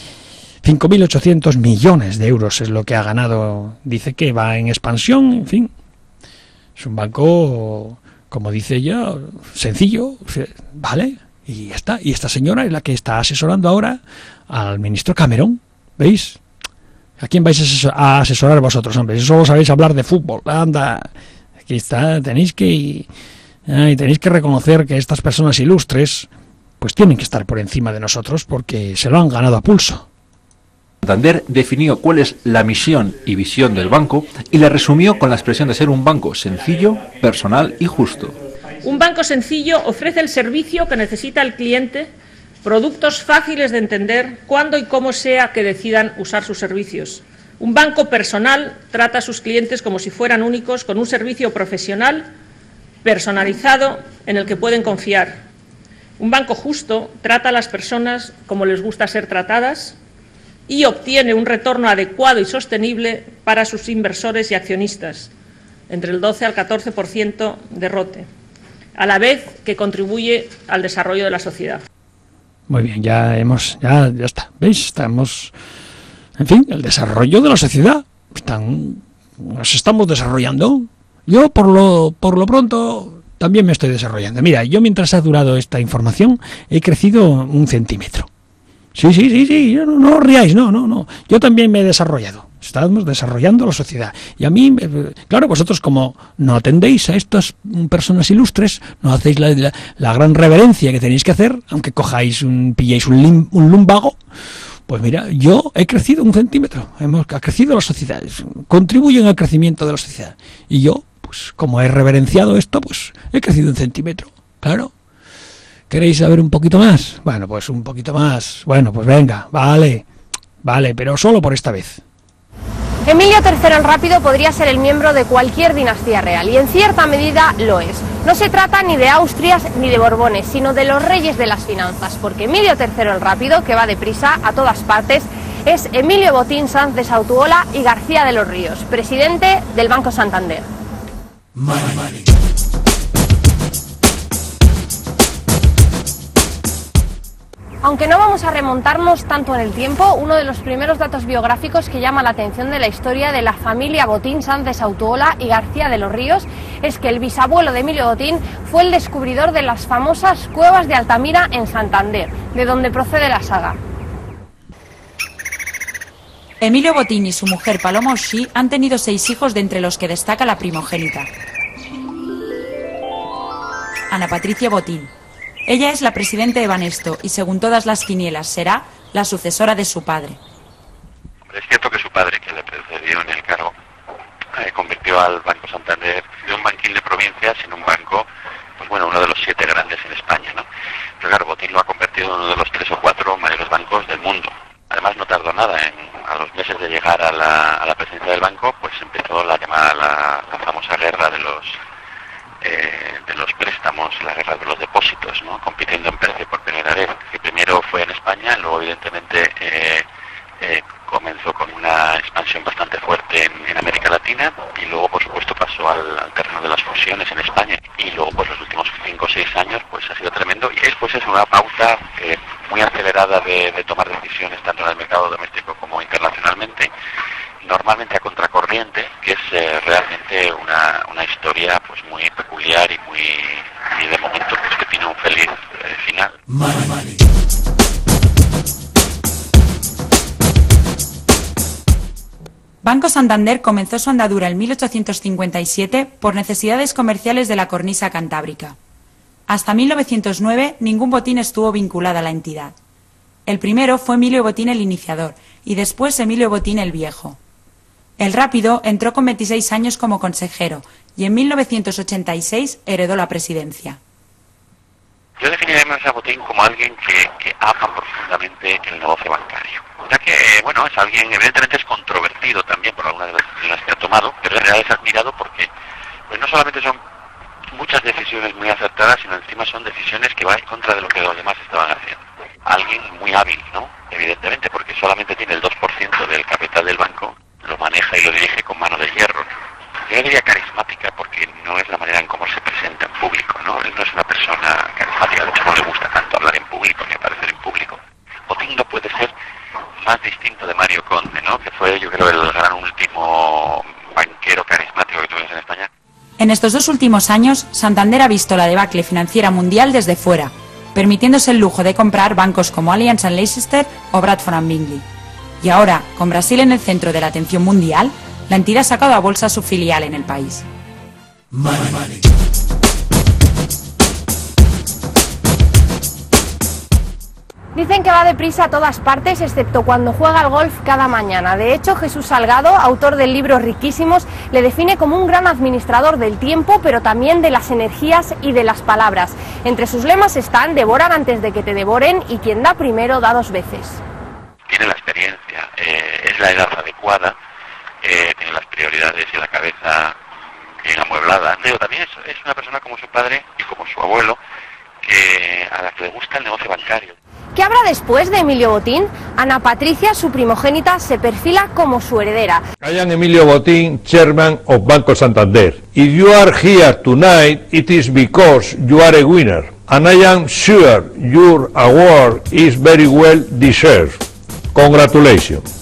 5.800 millones de euros es lo que ha ganado, dice que va en expansión, en fin, es un banco, como dice ella, sencillo, vale, y ya está. Y esta señora es la que está asesorando ahora al ministro Cameron, ¿veis? ¿A quién vais a asesorar vosotros, hombre? Si solo sabéis hablar de fútbol, anda, aquí está, tenéis que reconocer que estas personas ilustres, pues tienen que estar por encima de nosotros, porque se lo han ganado a pulso. Santander definió cuál es la misión y visión del banco y la resumió con la expresión de ser un banco sencillo, personal y justo. Un banco sencillo ofrece el servicio que necesita el cliente, productos fáciles de entender, cuando y cómo sea que decidan usar sus servicios. Un banco personal trata a sus clientes como si fueran únicos, con un servicio profesional, personalizado, en el que pueden confiar. Un banco justo trata a las personas como les gusta ser tratadas y obtiene un retorno adecuado y sostenible para sus inversores y accionistas, entre el 12 al 14% de ROTE, a la vez que contribuye al desarrollo de la sociedad. Muy bien, ya está, ¿veis? Estamos, en fin, el desarrollo de la sociedad, nos estamos desarrollando. Yo, por lo pronto, también me estoy desarrollando. Mira, yo mientras ha durado esta información, he crecido 1 centímetro. Sí, no os riáis, no. Yo también me he desarrollado. Estamos desarrollando la sociedad. Y a mí, claro, vosotros como no atendéis a estas personas ilustres, no hacéis la gran reverencia que tenéis que hacer, aunque pilláis un lumbago, pues mira, yo he crecido 1 centímetro. Ha crecido la sociedad. Contribuyen al crecimiento de la sociedad. Y yo, pues como he reverenciado esto, pues he crecido 1 centímetro. Claro. ¿Queréis saber un poquito más? Bueno, pues un poquito más. Bueno, pues venga, vale, pero solo por esta vez. Emilio III el Rápido podría ser el miembro de cualquier dinastía real, y en cierta medida lo es. No se trata ni de Austrias ni de Borbones, sino de los reyes de las finanzas, porque Emilio III el Rápido, que va deprisa a todas partes, es Emilio Botín Sanz de Sautuola y García de los Ríos, presidente del Banco Santander. Money. Aunque no vamos a remontarnos tanto en el tiempo, uno de los primeros datos biográficos que llama la atención de la historia de la familia Botín Sanz de Sautuola y García de los Ríos es que el bisabuelo de Emilio Botín fue el descubridor de las famosas cuevas de Altamira en Santander, de donde procede la saga. Emilio Botín y su mujer Paloma O'Shea han tenido 6 hijos, de entre los que destaca la primogénita, Ana Patricia Botín. Ella es la presidenta de Banesto y, según todas las quinielas, será la sucesora de su padre. Es cierto que su padre, que le precedió en el cargo, convirtió al Banco Santander de un banquín de provincias en un banco, pues bueno, uno de los 7 grandes en España, ¿no? Pero claro, Botín lo ha convertido en uno de los 3 o 4 mayores bancos del mundo. Además, no tardó nada, a los meses de llegar a la presidencia del banco, pues empezó la famosa guerra de los préstamos, la guerra de los depósitos, ¿no? Compitiendo en precio por primera vez, que primero fue en España, luego evidentemente comenzó con una expansión bastante decisiones en España, y luego pues los últimos 5 o 6 años pues ha sido tremendo, y es pues es una pauta muy acelerada de tomar decisiones tanto en el mercado doméstico como internacionalmente, normalmente a contracorriente, que es realmente una historia pues muy peculiar y de momento pues que tiene un feliz final. Banco Santander comenzó su andadura en 1857 por necesidades comerciales de la cornisa cantábrica. Hasta 1909 ningún botín estuvo vinculado a la entidad. El primero fue Emilio Botín el iniciador y después Emilio Botín el viejo. El Rápido entró con 26 años como consejero y en 1986 heredó la presidencia. Yo definiría a Botín como alguien que ama profundamente el negocio bancario. Ya que, bueno, es alguien, evidentemente es controvertido también por algunas de las decisiones que ha tomado, pero en realidad es admirado porque pues no solamente son muchas decisiones muy acertadas, sino encima son decisiones que van en contra de lo que los demás estaban haciendo. Alguien muy hábil, ¿no? Evidentemente, porque solamente tiene el 2% del capital del banco, lo maneja y lo dirige con mano de hierro. Yo diría carismática, porque no es la manera en cómo se presenta en público, ¿no? Él no es una persona carismática, de hecho no le gusta tanto hablar en público ni aparecer en público. Botín no puede ser más distinto de Mario Conde, ¿no? Que fue, yo creo, el gran último banquero carismático que tuvimos en España. En estos 2 últimos años, Santander ha visto la debacle financiera mundial desde fuera, permitiéndose el lujo de comprar bancos como Allianz & Leicester o Bradford & Bingley. Y ahora, con Brasil en el centro de la atención mundial, la entidad ha sacado a bolsa su filial en el país. Dicen que va deprisa a todas partes, excepto cuando juega al golf cada mañana. De hecho, Jesús Salgado, autor del libro Riquísimos, le define como un gran administrador del tiempo, pero también de las energías y de las palabras. Entre sus lemas están: devoran antes de que te devoren y quien da primero da 2 veces. Tiene la experiencia, es la edad adecuada, tiene las prioridades y la cabeza bien amueblada. Pero también es una persona como su padre y como su abuelo, a la que le gusta el negocio bancario. ¿Qué habrá después de Emilio Botín? Ana Patricia, su primogénita, se perfila como su heredera. I am Emilio Botín, Chairman of Banco Santander. If you are here tonight, it is because you are a winner. And I am sure your award is very well deserved. Congratulations.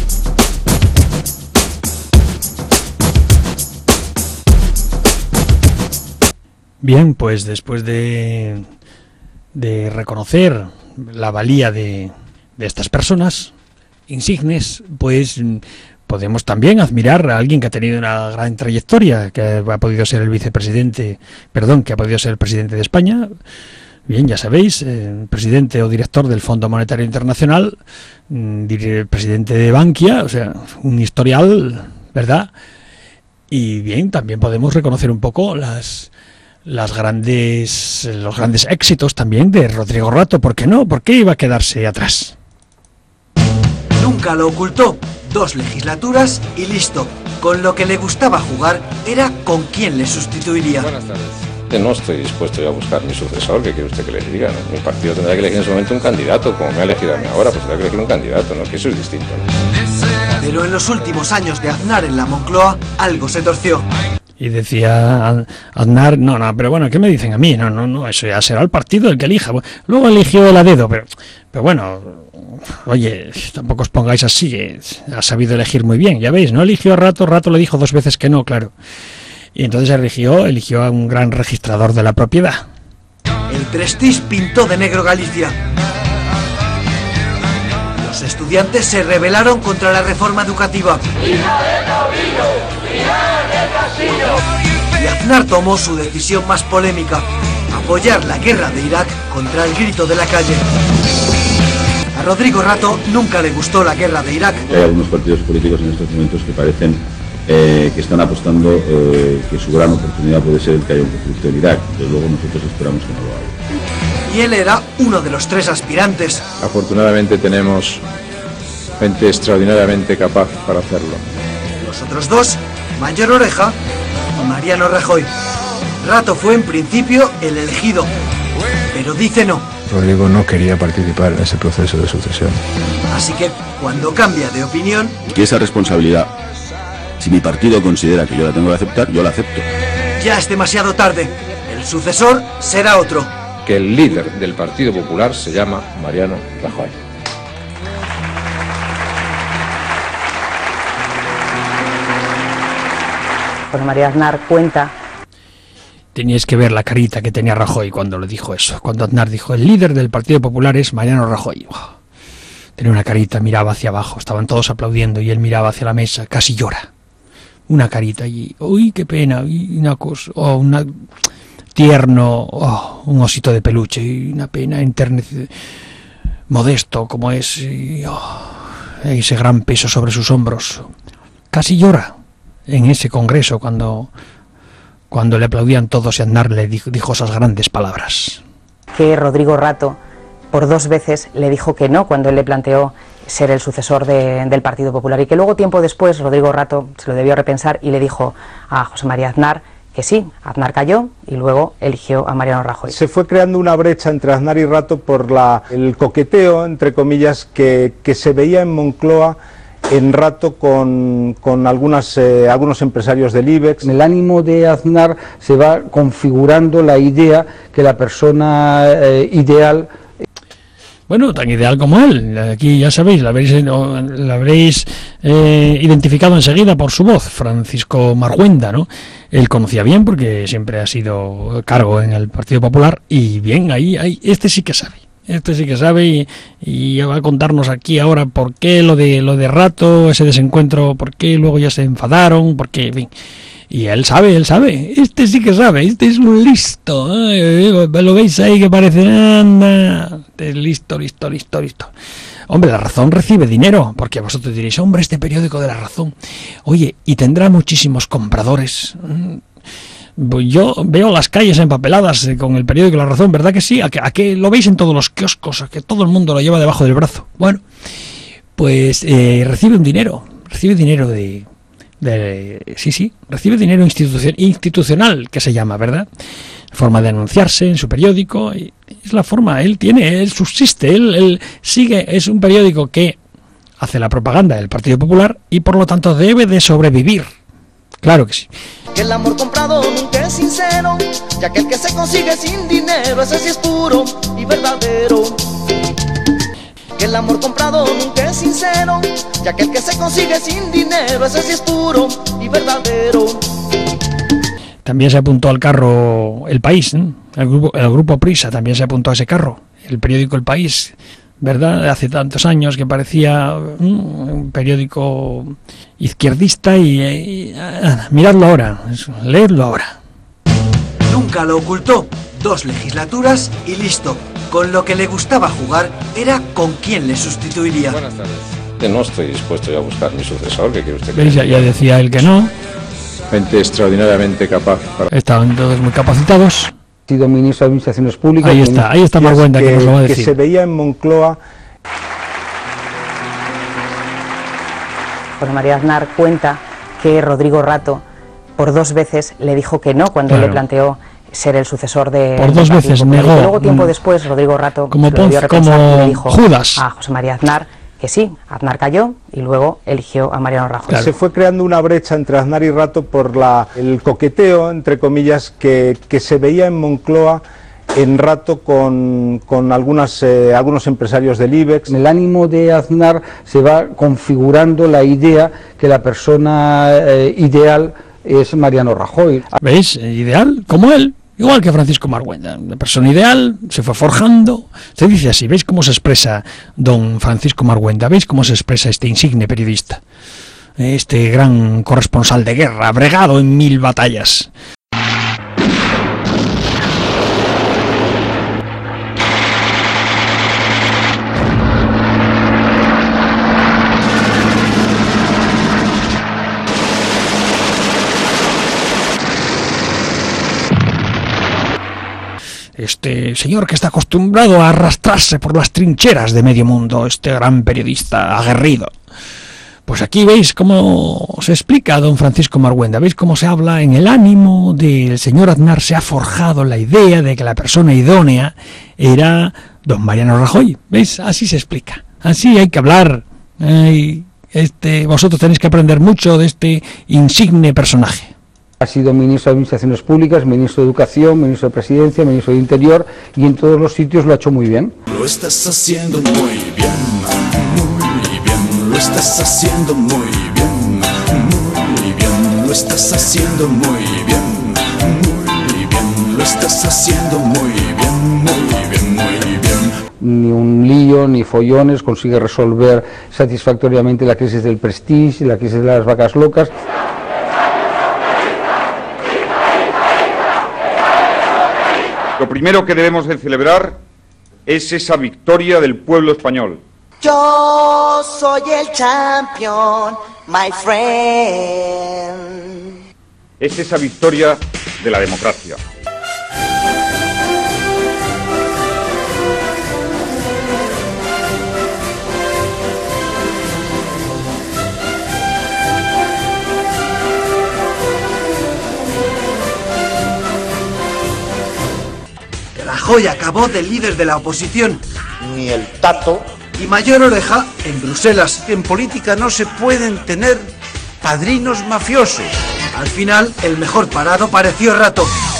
Bien, pues después de reconocer la valía de estas personas insignes, pues podemos también admirar a alguien que ha tenido una gran trayectoria, que ha podido ser el presidente de España. Bien, ya sabéis, presidente o director del Fondo Monetario Internacional, presidente de Bankia, o sea, un historial, ¿verdad? Y bien, también podemos reconocer un poco los grandes éxitos también de Rodrigo Rato. ¿Por qué no? ¿Por qué iba a quedarse atrás? Nunca lo ocultó. 2 legislaturas y listo. Con lo que le gustaba jugar era con quién le sustituiría. Buenas tardes. No estoy dispuesto yo a buscar mi sucesor. ¿Qué quiere usted que le diga? ¿No? Mi partido tendrá que elegir en su momento un candidato, como me ha elegido a mí ahora, pues tendrá que elegir un candidato, ¿no? Que eso es distinto, ¿no? Pero en los últimos años de Aznar en la Moncloa, algo se torció. Y decía Aznar, no, pero bueno, ¿qué me dicen a mí? No, eso ya será el partido el que elija. Luego eligió el a dedo, pero bueno, oye, tampoco os pongáis así, ha sabido elegir muy bien, ya veis, no eligió a Rato le dijo 2 veces que no, claro. Y entonces eligió a un gran registrador de la propiedad. El Prestige pintó de negro Galicia. Los estudiantes se rebelaron contra la reforma educativa. Y Aznar tomó su decisión más polémica: apoyar la guerra de Irak contra el grito de la calle. A Rodrigo Rato nunca le gustó la guerra de Irak. Hay algunos partidos políticos en estos momentos que parecen que están apostando que su gran oportunidad puede ser el que haya un conflicto en Irak. Desde luego nosotros esperamos que no lo haya. Y él era uno de los 3 aspirantes. Afortunadamente tenemos gente extraordinariamente capaz para hacerlo. Los otros 2, Mayor Oreja y Mariano Rajoy. Rato fue en principio el elegido, pero dice no. Rodrigo no quería participar en ese proceso de sucesión. Así que cuando cambia de opinión... Y esa responsabilidad, si mi partido considera que yo la tengo que aceptar, yo la acepto. ya es demasiado tarde. El sucesor será otro. Que el líder del Partido Popular se llama Mariano Rajoy. José María Aznar cuenta. Teníais que ver la carita que tenía Rajoy cuando le dijo eso. Cuando Aznar dijo, el líder del Partido Popular es Mariano Rajoy. Tenía una carita, miraba hacia abajo, estaban todos aplaudiendo y él miraba hacia la mesa, casi llora. Una carita y, uy, qué pena, y una cosa, tierno, un osito de peluche, y una pena enternecida, modesto como es, y, ese gran peso sobre sus hombros. Casi llora en ese congreso cuando le aplaudían todos y Aznar le dijo esas grandes palabras. Que Rodrigo Rato por 2 veces le dijo que no cuando él le planteó ser el sucesor del Partido Popular y que luego tiempo después Rodrigo Rato se lo debió repensar y le dijo a José María Aznar que sí. Aznar cayó y luego eligió a Mariano Rajoy. Se fue creando una brecha entre Aznar y Rato por el coqueteo, entre comillas, que se veía en Moncloa en Rato con algunos empresarios del IBEX. En el ánimo de Aznar se va configurando la idea que la persona ideal... Bueno, tan ideal como él. Aquí ya sabéis, la habréis identificado enseguida por su voz, Francisco Marguenda, ¿no? Él conocía bien porque siempre ha sido cargo en el Partido Popular y bien, ahí este sí que sabe. Este sí que sabe y va a contarnos aquí ahora por qué lo de Rato, ese desencuentro, por qué luego ya se enfadaron, por qué, en fin. Y él sabe, este sí que sabe, este es un listo, lo veis ahí que parece, anda, listo. Hombre, La Razón recibe dinero, porque vosotros diréis, hombre, este periódico de La Razón, oye, y tendrá muchísimos compradores. Yo veo las calles empapeladas con el periódico La Razón, ¿verdad que sí? ¿A que lo veis en todos los kioscos? ¿A que todo el mundo lo lleva debajo del brazo? Bueno, pues recibe dinero recibe dinero institucional, que se llama, ¿verdad? Forma de anunciarse en su periódico, y es la forma, él subsiste, él sigue, es un periódico que hace la propaganda del Partido Popular y por lo tanto debe de sobrevivir. Claro que sí. Que el amor comprado nunca es sincero, ya que el que se consigue sin dinero, ese sí es puro y verdadero. Que el amor comprado nunca es sincero, ya que el que se consigue sin dinero, ese sí es puro y verdadero. También se apuntó al carro El País, ¿eh? El grupo Prisa también se apuntó a ese carro, el periódico El País, ¿verdad? Hace tantos años que parecía un periódico izquierdista y miradlo ahora, leedlo ahora. Nunca lo ocultó, 2 legislaturas y listo. Con lo que le gustaba jugar era con quién le sustituiría. Buenas tardes. No estoy dispuesto ya a buscar mi sucesor, ¿qué quiere usted? ¿Veis? Ya decía él que no. Gente extraordinariamente capaz. Estaban todos muy capacitados. Ha sido ministro de Administraciones Públicas. Ahí está Marguenda que nos lo va a decir. Que se veía en Moncloa. José María Aznar cuenta que Rodrigo Rato por 2 veces le dijo que no cuando le planteó ser el sucesor por 2 veces negó. Y luego tiempo después Rodrigo Rato como le dijo Judas a José María Aznar que sí. Aznar cayó y luego eligió a Mariano Rajoy. Claro. Se fue creando una brecha entre Aznar y Rato por el coqueteo, entre comillas, que se veía en Moncloa en Rato con algunos empresarios del IBEX. En el ánimo de Aznar se va configurando la idea que la persona ideal es Mariano Rajoy. ¿Veis? Ideal, como él. Igual que Francisco Marguenda, una persona ideal, se fue forjando. Se dice así, ¿veis cómo se expresa don Francisco Marguenda? ¿Veis cómo se expresa este insigne periodista? Este gran corresponsal de guerra, bregado en 1000 batallas. Este señor que está acostumbrado a arrastrarse por las trincheras de medio mundo, este gran periodista aguerrido. Pues aquí veis cómo se explica a don Francisco Marguenda, veis cómo se habla en el ánimo del señor Aznar, se ha forjado la idea de que la persona idónea era don Mariano Rajoy. ¿Veis? Así se explica, así hay que hablar. Vosotros tenéis que aprender mucho de este insigne personaje. Ha sido ministro de Administraciones Públicas, ministro de Educación, ministro de Presidencia, ministro de Interior, y en todos los sitios lo ha hecho muy bien. Lo estás haciendo muy bien, lo estás haciendo muy bien, lo estás haciendo muy bien, lo estás haciendo muy bien, muy bien. Ni un lío, ni follones, consigue resolver satisfactoriamente la crisis del Prestige, la crisis de las vacas locas. Lo primero que debemos de celebrar es esa victoria del pueblo español. Yo soy el champion, my friend. Es esa victoria de la democracia. Rajoy acabó de líder de la oposición. Ni el tato. Y mayor oreja en Bruselas. En política no se pueden tener padrinos mafiosos. Al final, el mejor parado pareció Rato.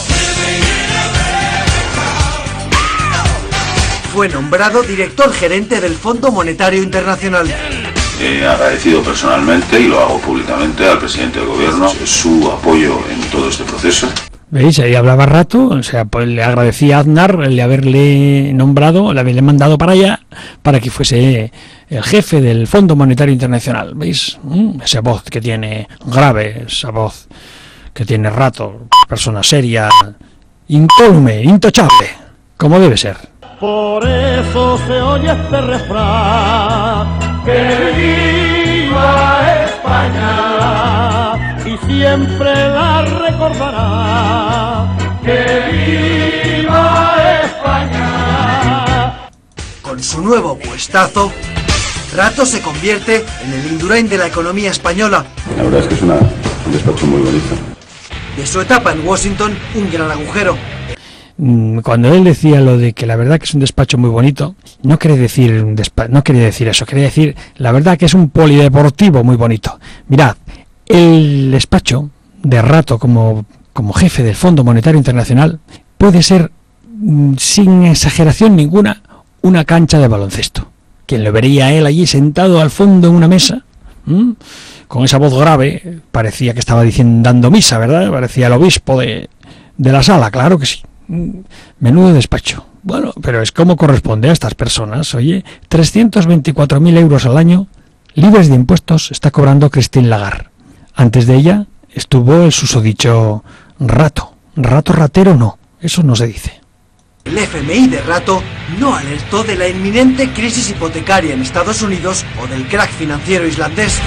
Fue nombrado director gerente del Fondo Monetario Internacional. He agradecido personalmente, y lo hago públicamente, al presidente del gobierno su apoyo en todo este proceso. ¿Veis? Ahí hablaba Rato, o sea, pues le agradecía a Aznar el de haberle nombrado, le haberle mandado para allá, para que fuese el jefe del Fondo Monetario Internacional. ¿Veis? Esa voz que tiene grave, esa voz que tiene Rato, persona seria, incólume, intachable, como debe ser. Por eso se oye este refrán, que viva España, y siempre la recordará, que viva España. Con su nuevo puestazo, Rato se convierte en el Indurain de la economía española. La verdad es que es un despacho muy bonito. De su etapa en Washington, un gran agujero. Cuando él decía lo de que la verdad que es un despacho muy bonito, no quería decir eso, quería decir la verdad que es un polideportivo muy bonito. Mirad, el despacho de Rato como jefe del Fondo Monetario Internacional puede ser, sin exageración ninguna, una cancha de baloncesto. Quien lo vería a él allí sentado al fondo en una mesa, con esa voz grave, parecía que estaba dando misa, ¿verdad? Parecía el obispo de la sala, claro que sí. Menudo despacho. Bueno, pero es como corresponde a estas personas. Oye, 324.000 euros al año, libres de impuestos, está cobrando Christine Lagarde. Antes de ella estuvo el susodicho Rato. Rato ratero no, eso no se dice. El FMI de Rato no alertó de la inminente crisis hipotecaria en Estados Unidos o del crack financiero islandés.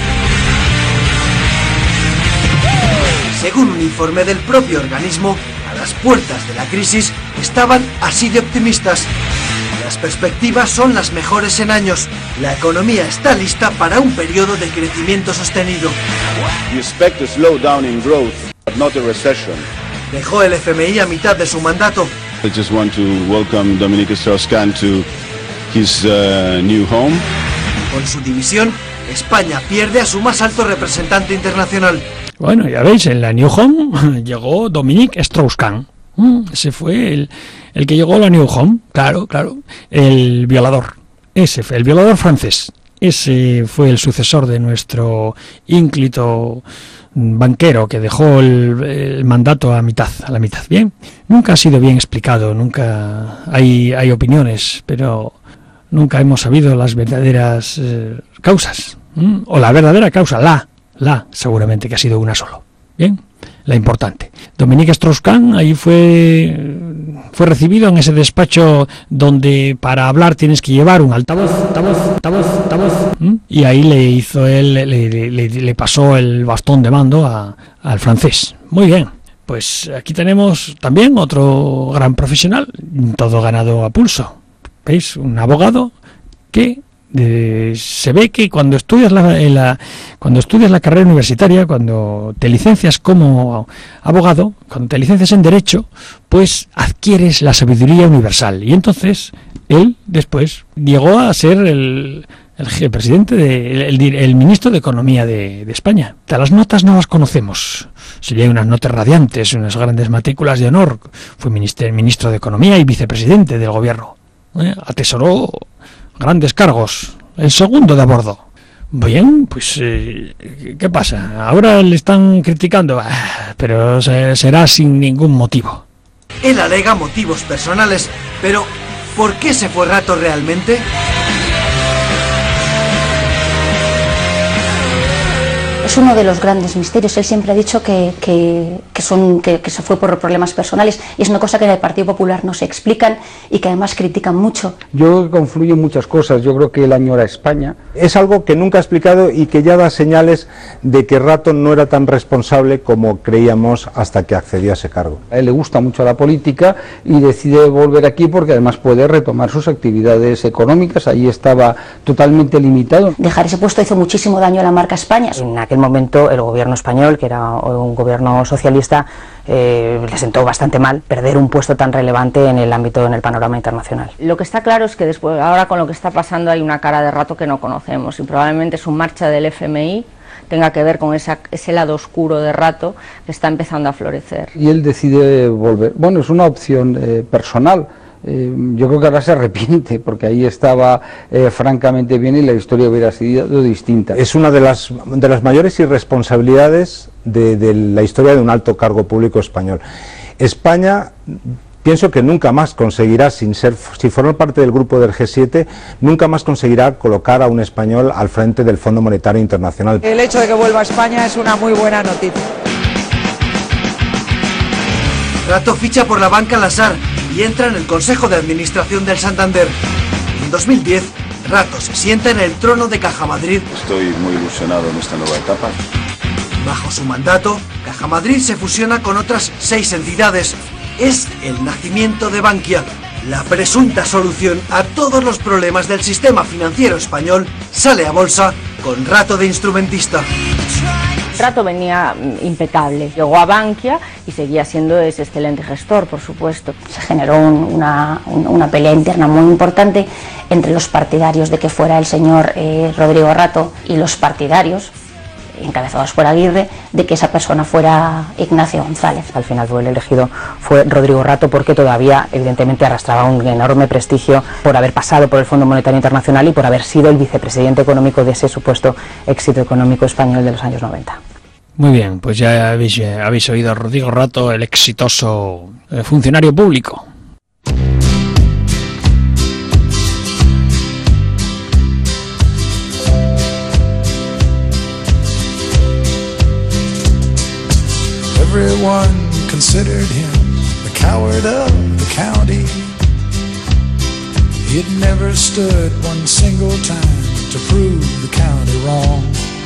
Según un informe del propio organismo, a las puertas de la crisis estaban así de optimistas. Las perspectivas son las mejores en años. La economía está lista para un periodo de crecimiento sostenido. We expect a slowdown in growth, but not a recession. Dejó el FMI a mitad de su mandato. I just want to welcome Dominique Strauss-Kahn to his new home. Con su división, España pierde a su más alto representante internacional. Bueno, ya veis, en la New Home llegó Dominique Strauss-Kahn. Ese fue el que llegó a la New Home, claro, el violador. Ese fue el violador francés. Ese fue el sucesor de nuestro ínclito banquero que dejó el mandato a la mitad. Bien, nunca ha sido bien explicado, nunca hay opiniones, pero nunca hemos sabido las verdaderas causas, o la verdadera causa, la seguramente que ha sido una solo. Bien, la importante. Dominique Strauss-Kahn ahí fue recibido en ese despacho donde para hablar tienes que llevar un altavoz. Y ahí le pasó el bastón de mando al francés. Muy bien. Pues aquí tenemos también otro gran profesional, todo ganado a pulso. ¿Veis? Un abogado que se ve que cuando estudias la carrera universitaria, cuando te licencias como abogado, cuando te licencias en Derecho, pues adquieres la sabiduría universal. Y entonces él después llegó a ser el El presidente, el ministro de Economía de España. Las notas no las conocemos. Se llevan unas notas radiantes, unas grandes matrículas de honor. Fue ministro de Economía y vicepresidente del gobierno. Atesoró grandes cargos. El segundo de a bordo. Bien, pues, ¿qué pasa? Ahora le están criticando, pero será sin ningún motivo. Él alega motivos personales, pero ¿por qué se fue Rato realmente? Es uno de los grandes misterios. Él siempre ha dicho que se fue por problemas personales, y es una cosa que en el Partido Popular no se explican y que además critican mucho. Yo creo que confluyen muchas cosas. Yo creo que él añora España. Es algo que nunca ha explicado y que ya da señales de que Rato no era tan responsable como creíamos hasta que accedió a ese cargo. A él le gusta mucho la política y decide volver aquí porque además puede retomar sus actividades económicas. Allí estaba totalmente limitado. Dejar ese puesto hizo muchísimo daño a la marca España. En aquel momento el gobierno español, que era un gobierno socialista, le sentó bastante mal perder un puesto tan relevante en el ámbito, en el panorama internacional. Lo que está claro es que después, ahora con lo que está pasando, hay una cara de Rato que no conocemos, y probablemente su marcha del FMI tenga que ver con ese lado oscuro de Rato que está empezando a florecer. Y él decide volver. Bueno, es una opción personal. Yo creo que ahora se arrepiente porque ahí estaba francamente bien y la historia hubiera sido distinta. Es una de las mayores irresponsabilidades de la historia de un alto cargo público español. España, pienso que nunca más conseguirá, si forma parte del grupo del G7, nunca más conseguirá colocar a un español al frente del Fondo Monetario Internacional. El hecho de que vuelva a España es una muy buena noticia. Rato ficha por la banca Lasar y entra en el Consejo de Administración del Santander. En 2010, Rato se sienta en el trono de Caja Madrid. Estoy muy ilusionado en esta nueva etapa. Bajo su mandato, Caja Madrid se fusiona con otras 6 entidades. Es el nacimiento de Bankia. La presunta solución a todos los problemas del sistema financiero español sale a bolsa con Rato de instrumentista. Rato venía impecable, llegó a Bankia y seguía siendo ese excelente gestor, por supuesto. Se generó una pelea interna muy importante entre los partidarios de que fuera el señor Rodrigo Rato y los partidarios, encabezados por Aguirre, de que esa persona fuera Ignacio González. Al final el elegido fue Rodrigo Rato porque todavía evidentemente arrastraba un enorme prestigio por haber pasado por el Fondo Monetario Internacional y por haber sido el vicepresidente económico de ese supuesto éxito económico español de los años 90. Muy bien, pues ya habéis oído a Rodrigo Rato, el exitoso funcionario público. Everyone considered him the coward of the county. He'd never stood one single time to prove the county wrong.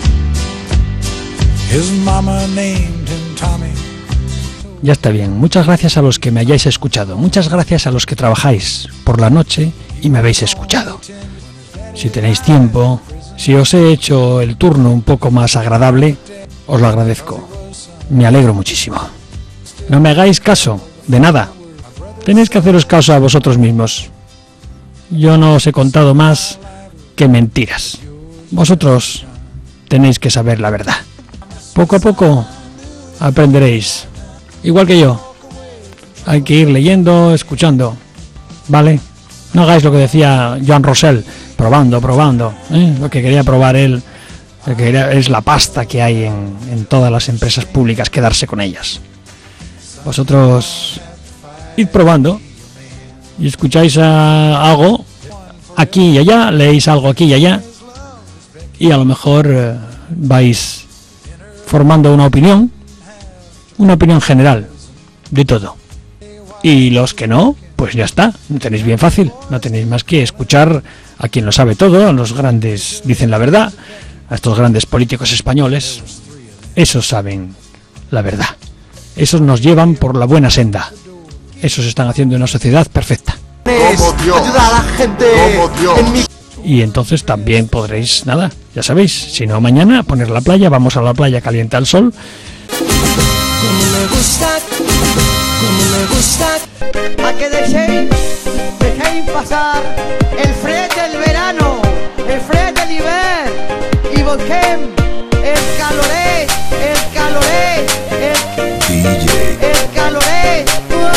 His mama named him Tommy. Ya está bien. Muchas gracias a los que me hayáis escuchado. Muchas gracias a los que trabajáis por la noche y me habéis escuchado. Si tenéis tiempo, si os he hecho el turno un poco más agradable, os lo agradezco. Me alegro muchísimo. No me hagáis caso de nada. Tenéis que haceros caso a vosotros mismos. Yo no os he contado más que mentiras. Vosotros tenéis que saber la verdad. Poco a poco aprenderéis. Igual que yo. Hay que ir leyendo, escuchando. ¿Vale? No hagáis lo que decía Joan Rosell. Probando. Lo que quería probar él. Que es la pasta que hay en todas las empresas públicas, quedarse con ellas. Vosotros id probando y escucháis algo aquí y allá, leéis algo aquí y allá y a lo mejor vais formando una opinión general de todo. Y los que no, pues ya está, no tenéis bien fácil, no tenéis más que escuchar a quien lo sabe todo, a los grandes dicen la verdad. A estos grandes políticos españoles, esos saben la verdad. Esos nos llevan por la buena senda. Esos están haciendo una sociedad perfecta. Ayuda a la gente. Y entonces también podréis, nada, ya sabéis, si no mañana, poner la playa, vamos a la playa, calienta el sol. Como me gusta, a que dejéis pasar el fred del verano, el fred del Volquem, el caloré, el caloré.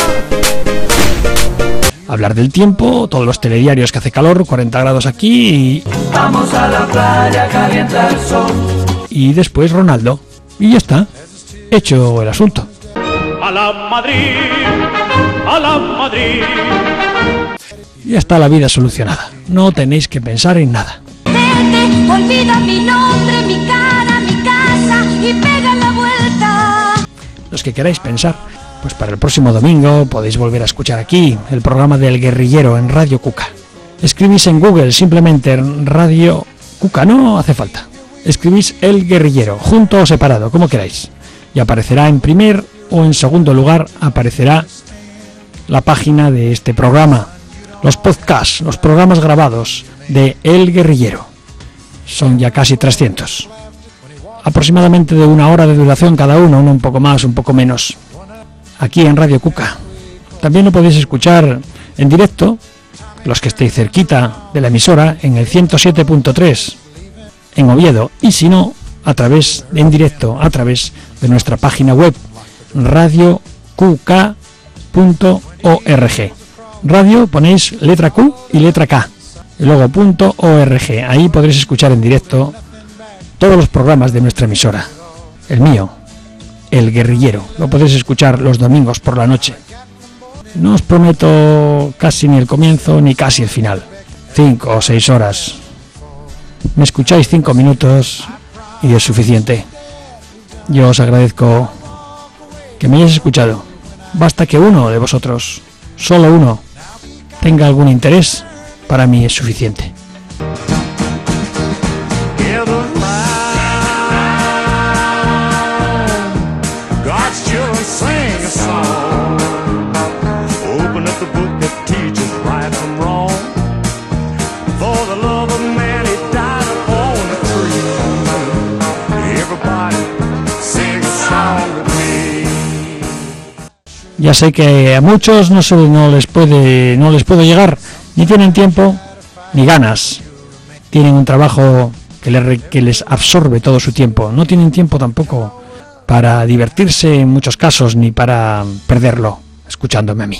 Hablar del tiempo, todos los telediarios que hace calor, 40 grados aquí y... Vamos a la playa, calienta el sol. Y después Ronaldo. Y ya está. Hecho el asunto. A la Madrid, a la Madrid. Ya está la vida solucionada. No tenéis que pensar en nada. Vete, olvida mi nombre, mi cara, mi casa y pega la vuelta. Los que queráis pensar, pues para el próximo domingo podéis volver a escuchar aquí el programa del Guerrillero en Radio Cuca. Escribís en Google simplemente Radio Cuca, no hace falta. Escribís El Guerrillero, junto o separado, como queráis. Y aparecerá en primer o en segundo lugar, aparecerá la página de este programa. Los podcasts, los programas grabados de El Guerrillero. Son ya casi 300. Aproximadamente de 1 hora de duración cada uno un poco más, un poco menos. Aquí en Radio Cuca. También lo podéis escuchar en directo, los que estéis cerquita de la emisora, en el 107.3 en Oviedo, y si no, en directo, a través de nuestra página web, radioqk.org. Radio, ponéis letra Q y letra K, y luego .org. Ahí podréis escuchar en directo todos los programas de nuestra emisora. El mío, El Guerrillero, lo podéis escuchar los domingos por la noche. No os prometo casi ni el comienzo ni casi el final. 5 o 6 horas. Me escucháis 5 minutos y es suficiente. Yo os agradezco que me hayáis escuchado. Basta que uno de vosotros, solo uno, tenga algún interés, para mí es suficiente. Ya sé que a muchos no les puedo llegar, ni tienen tiempo ni ganas. Tienen un trabajo que les absorbe todo su tiempo. No tienen tiempo tampoco para divertirse en muchos casos, ni para perderlo escuchándome a mí.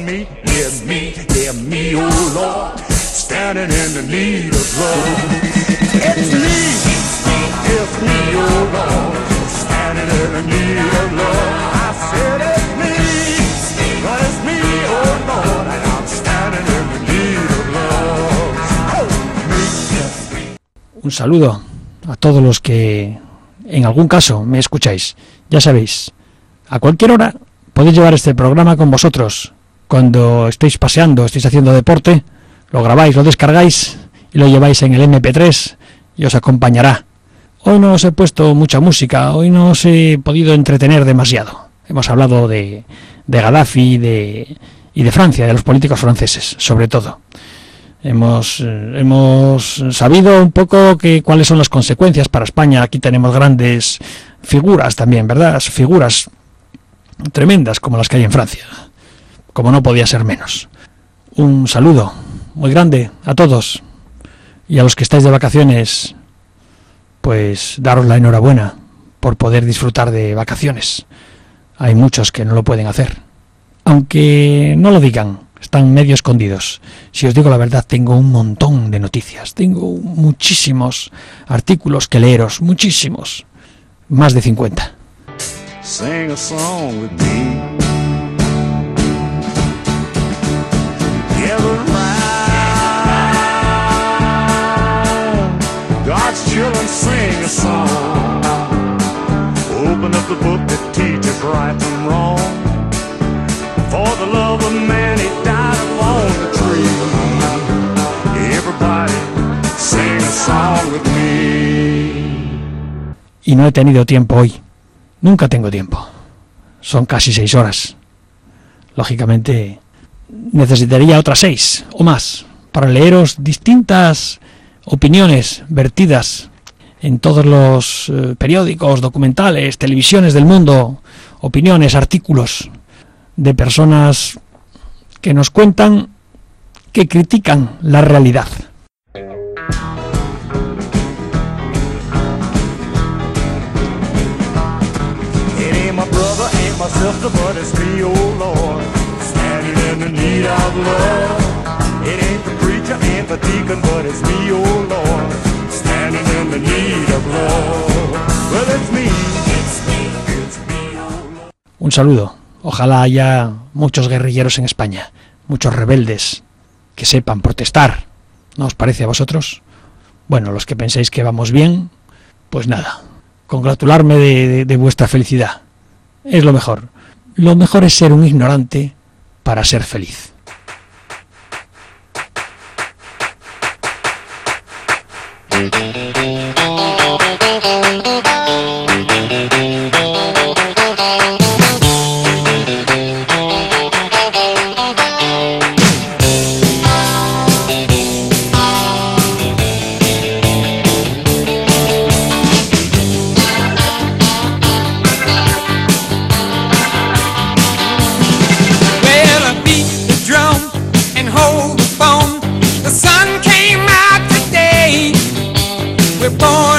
Un saludo a todos los que en algún caso me escucháis. Ya sabéis, a cualquier hora podéis llevar este programa con vosotros. Cuando estéis paseando, estéis haciendo deporte, lo grabáis, lo descargáis y lo lleváis en el MP3 y os acompañará. Hoy no os he puesto mucha música, hoy no os he podido entretener demasiado. Hemos hablado de Gaddafi y de Francia, de los políticos franceses, sobre todo. Hemos sabido un poco cuáles son las consecuencias para España. Aquí tenemos grandes figuras también, ¿verdad? Figuras tremendas como las que hay en Francia, como no podía ser menos. Un saludo muy grande a todos, y a los que estáis de vacaciones, pues daros la enhorabuena por poder disfrutar de vacaciones. Hay muchos que no lo pueden hacer, aunque no lo digan. Están medio escondidos. Si os digo la verdad, tengo un montón de noticias. Tengo muchísimos artículos que leeros. Muchísimos. Más de 50. Sing a song with me. Gather round. God's children sing a song. Open up the book that teaches right from wrong. For the love of man, he died upon the tree. Everybody sing a song with me. Y no he tenido tiempo hoy. Nunca tengo tiempo. Son casi 6 horas. Lógicamente, necesitaría otras 6 o más para leeros distintas opiniones vertidas en todos los periódicos, documentales, televisiones del mundo. Opiniones, artículos de personas que nos cuentan, que critican la realidad. my sister, but it's me, oh Lord, standing in the need of love. It ain't the preacher, ain't the deacon, but it's me, oh Lord, standing in the need of love. Well, it's me, oh Lord. Un saludo. Ojalá haya muchos guerrilleros en España, muchos rebeldes que sepan protestar. ¿No os parece a vosotros? Bueno, los que pensáis que vamos bien, pues nada, congratularme de vuestra felicidad. Es lo mejor. Lo mejor es ser un ignorante para ser feliz. Born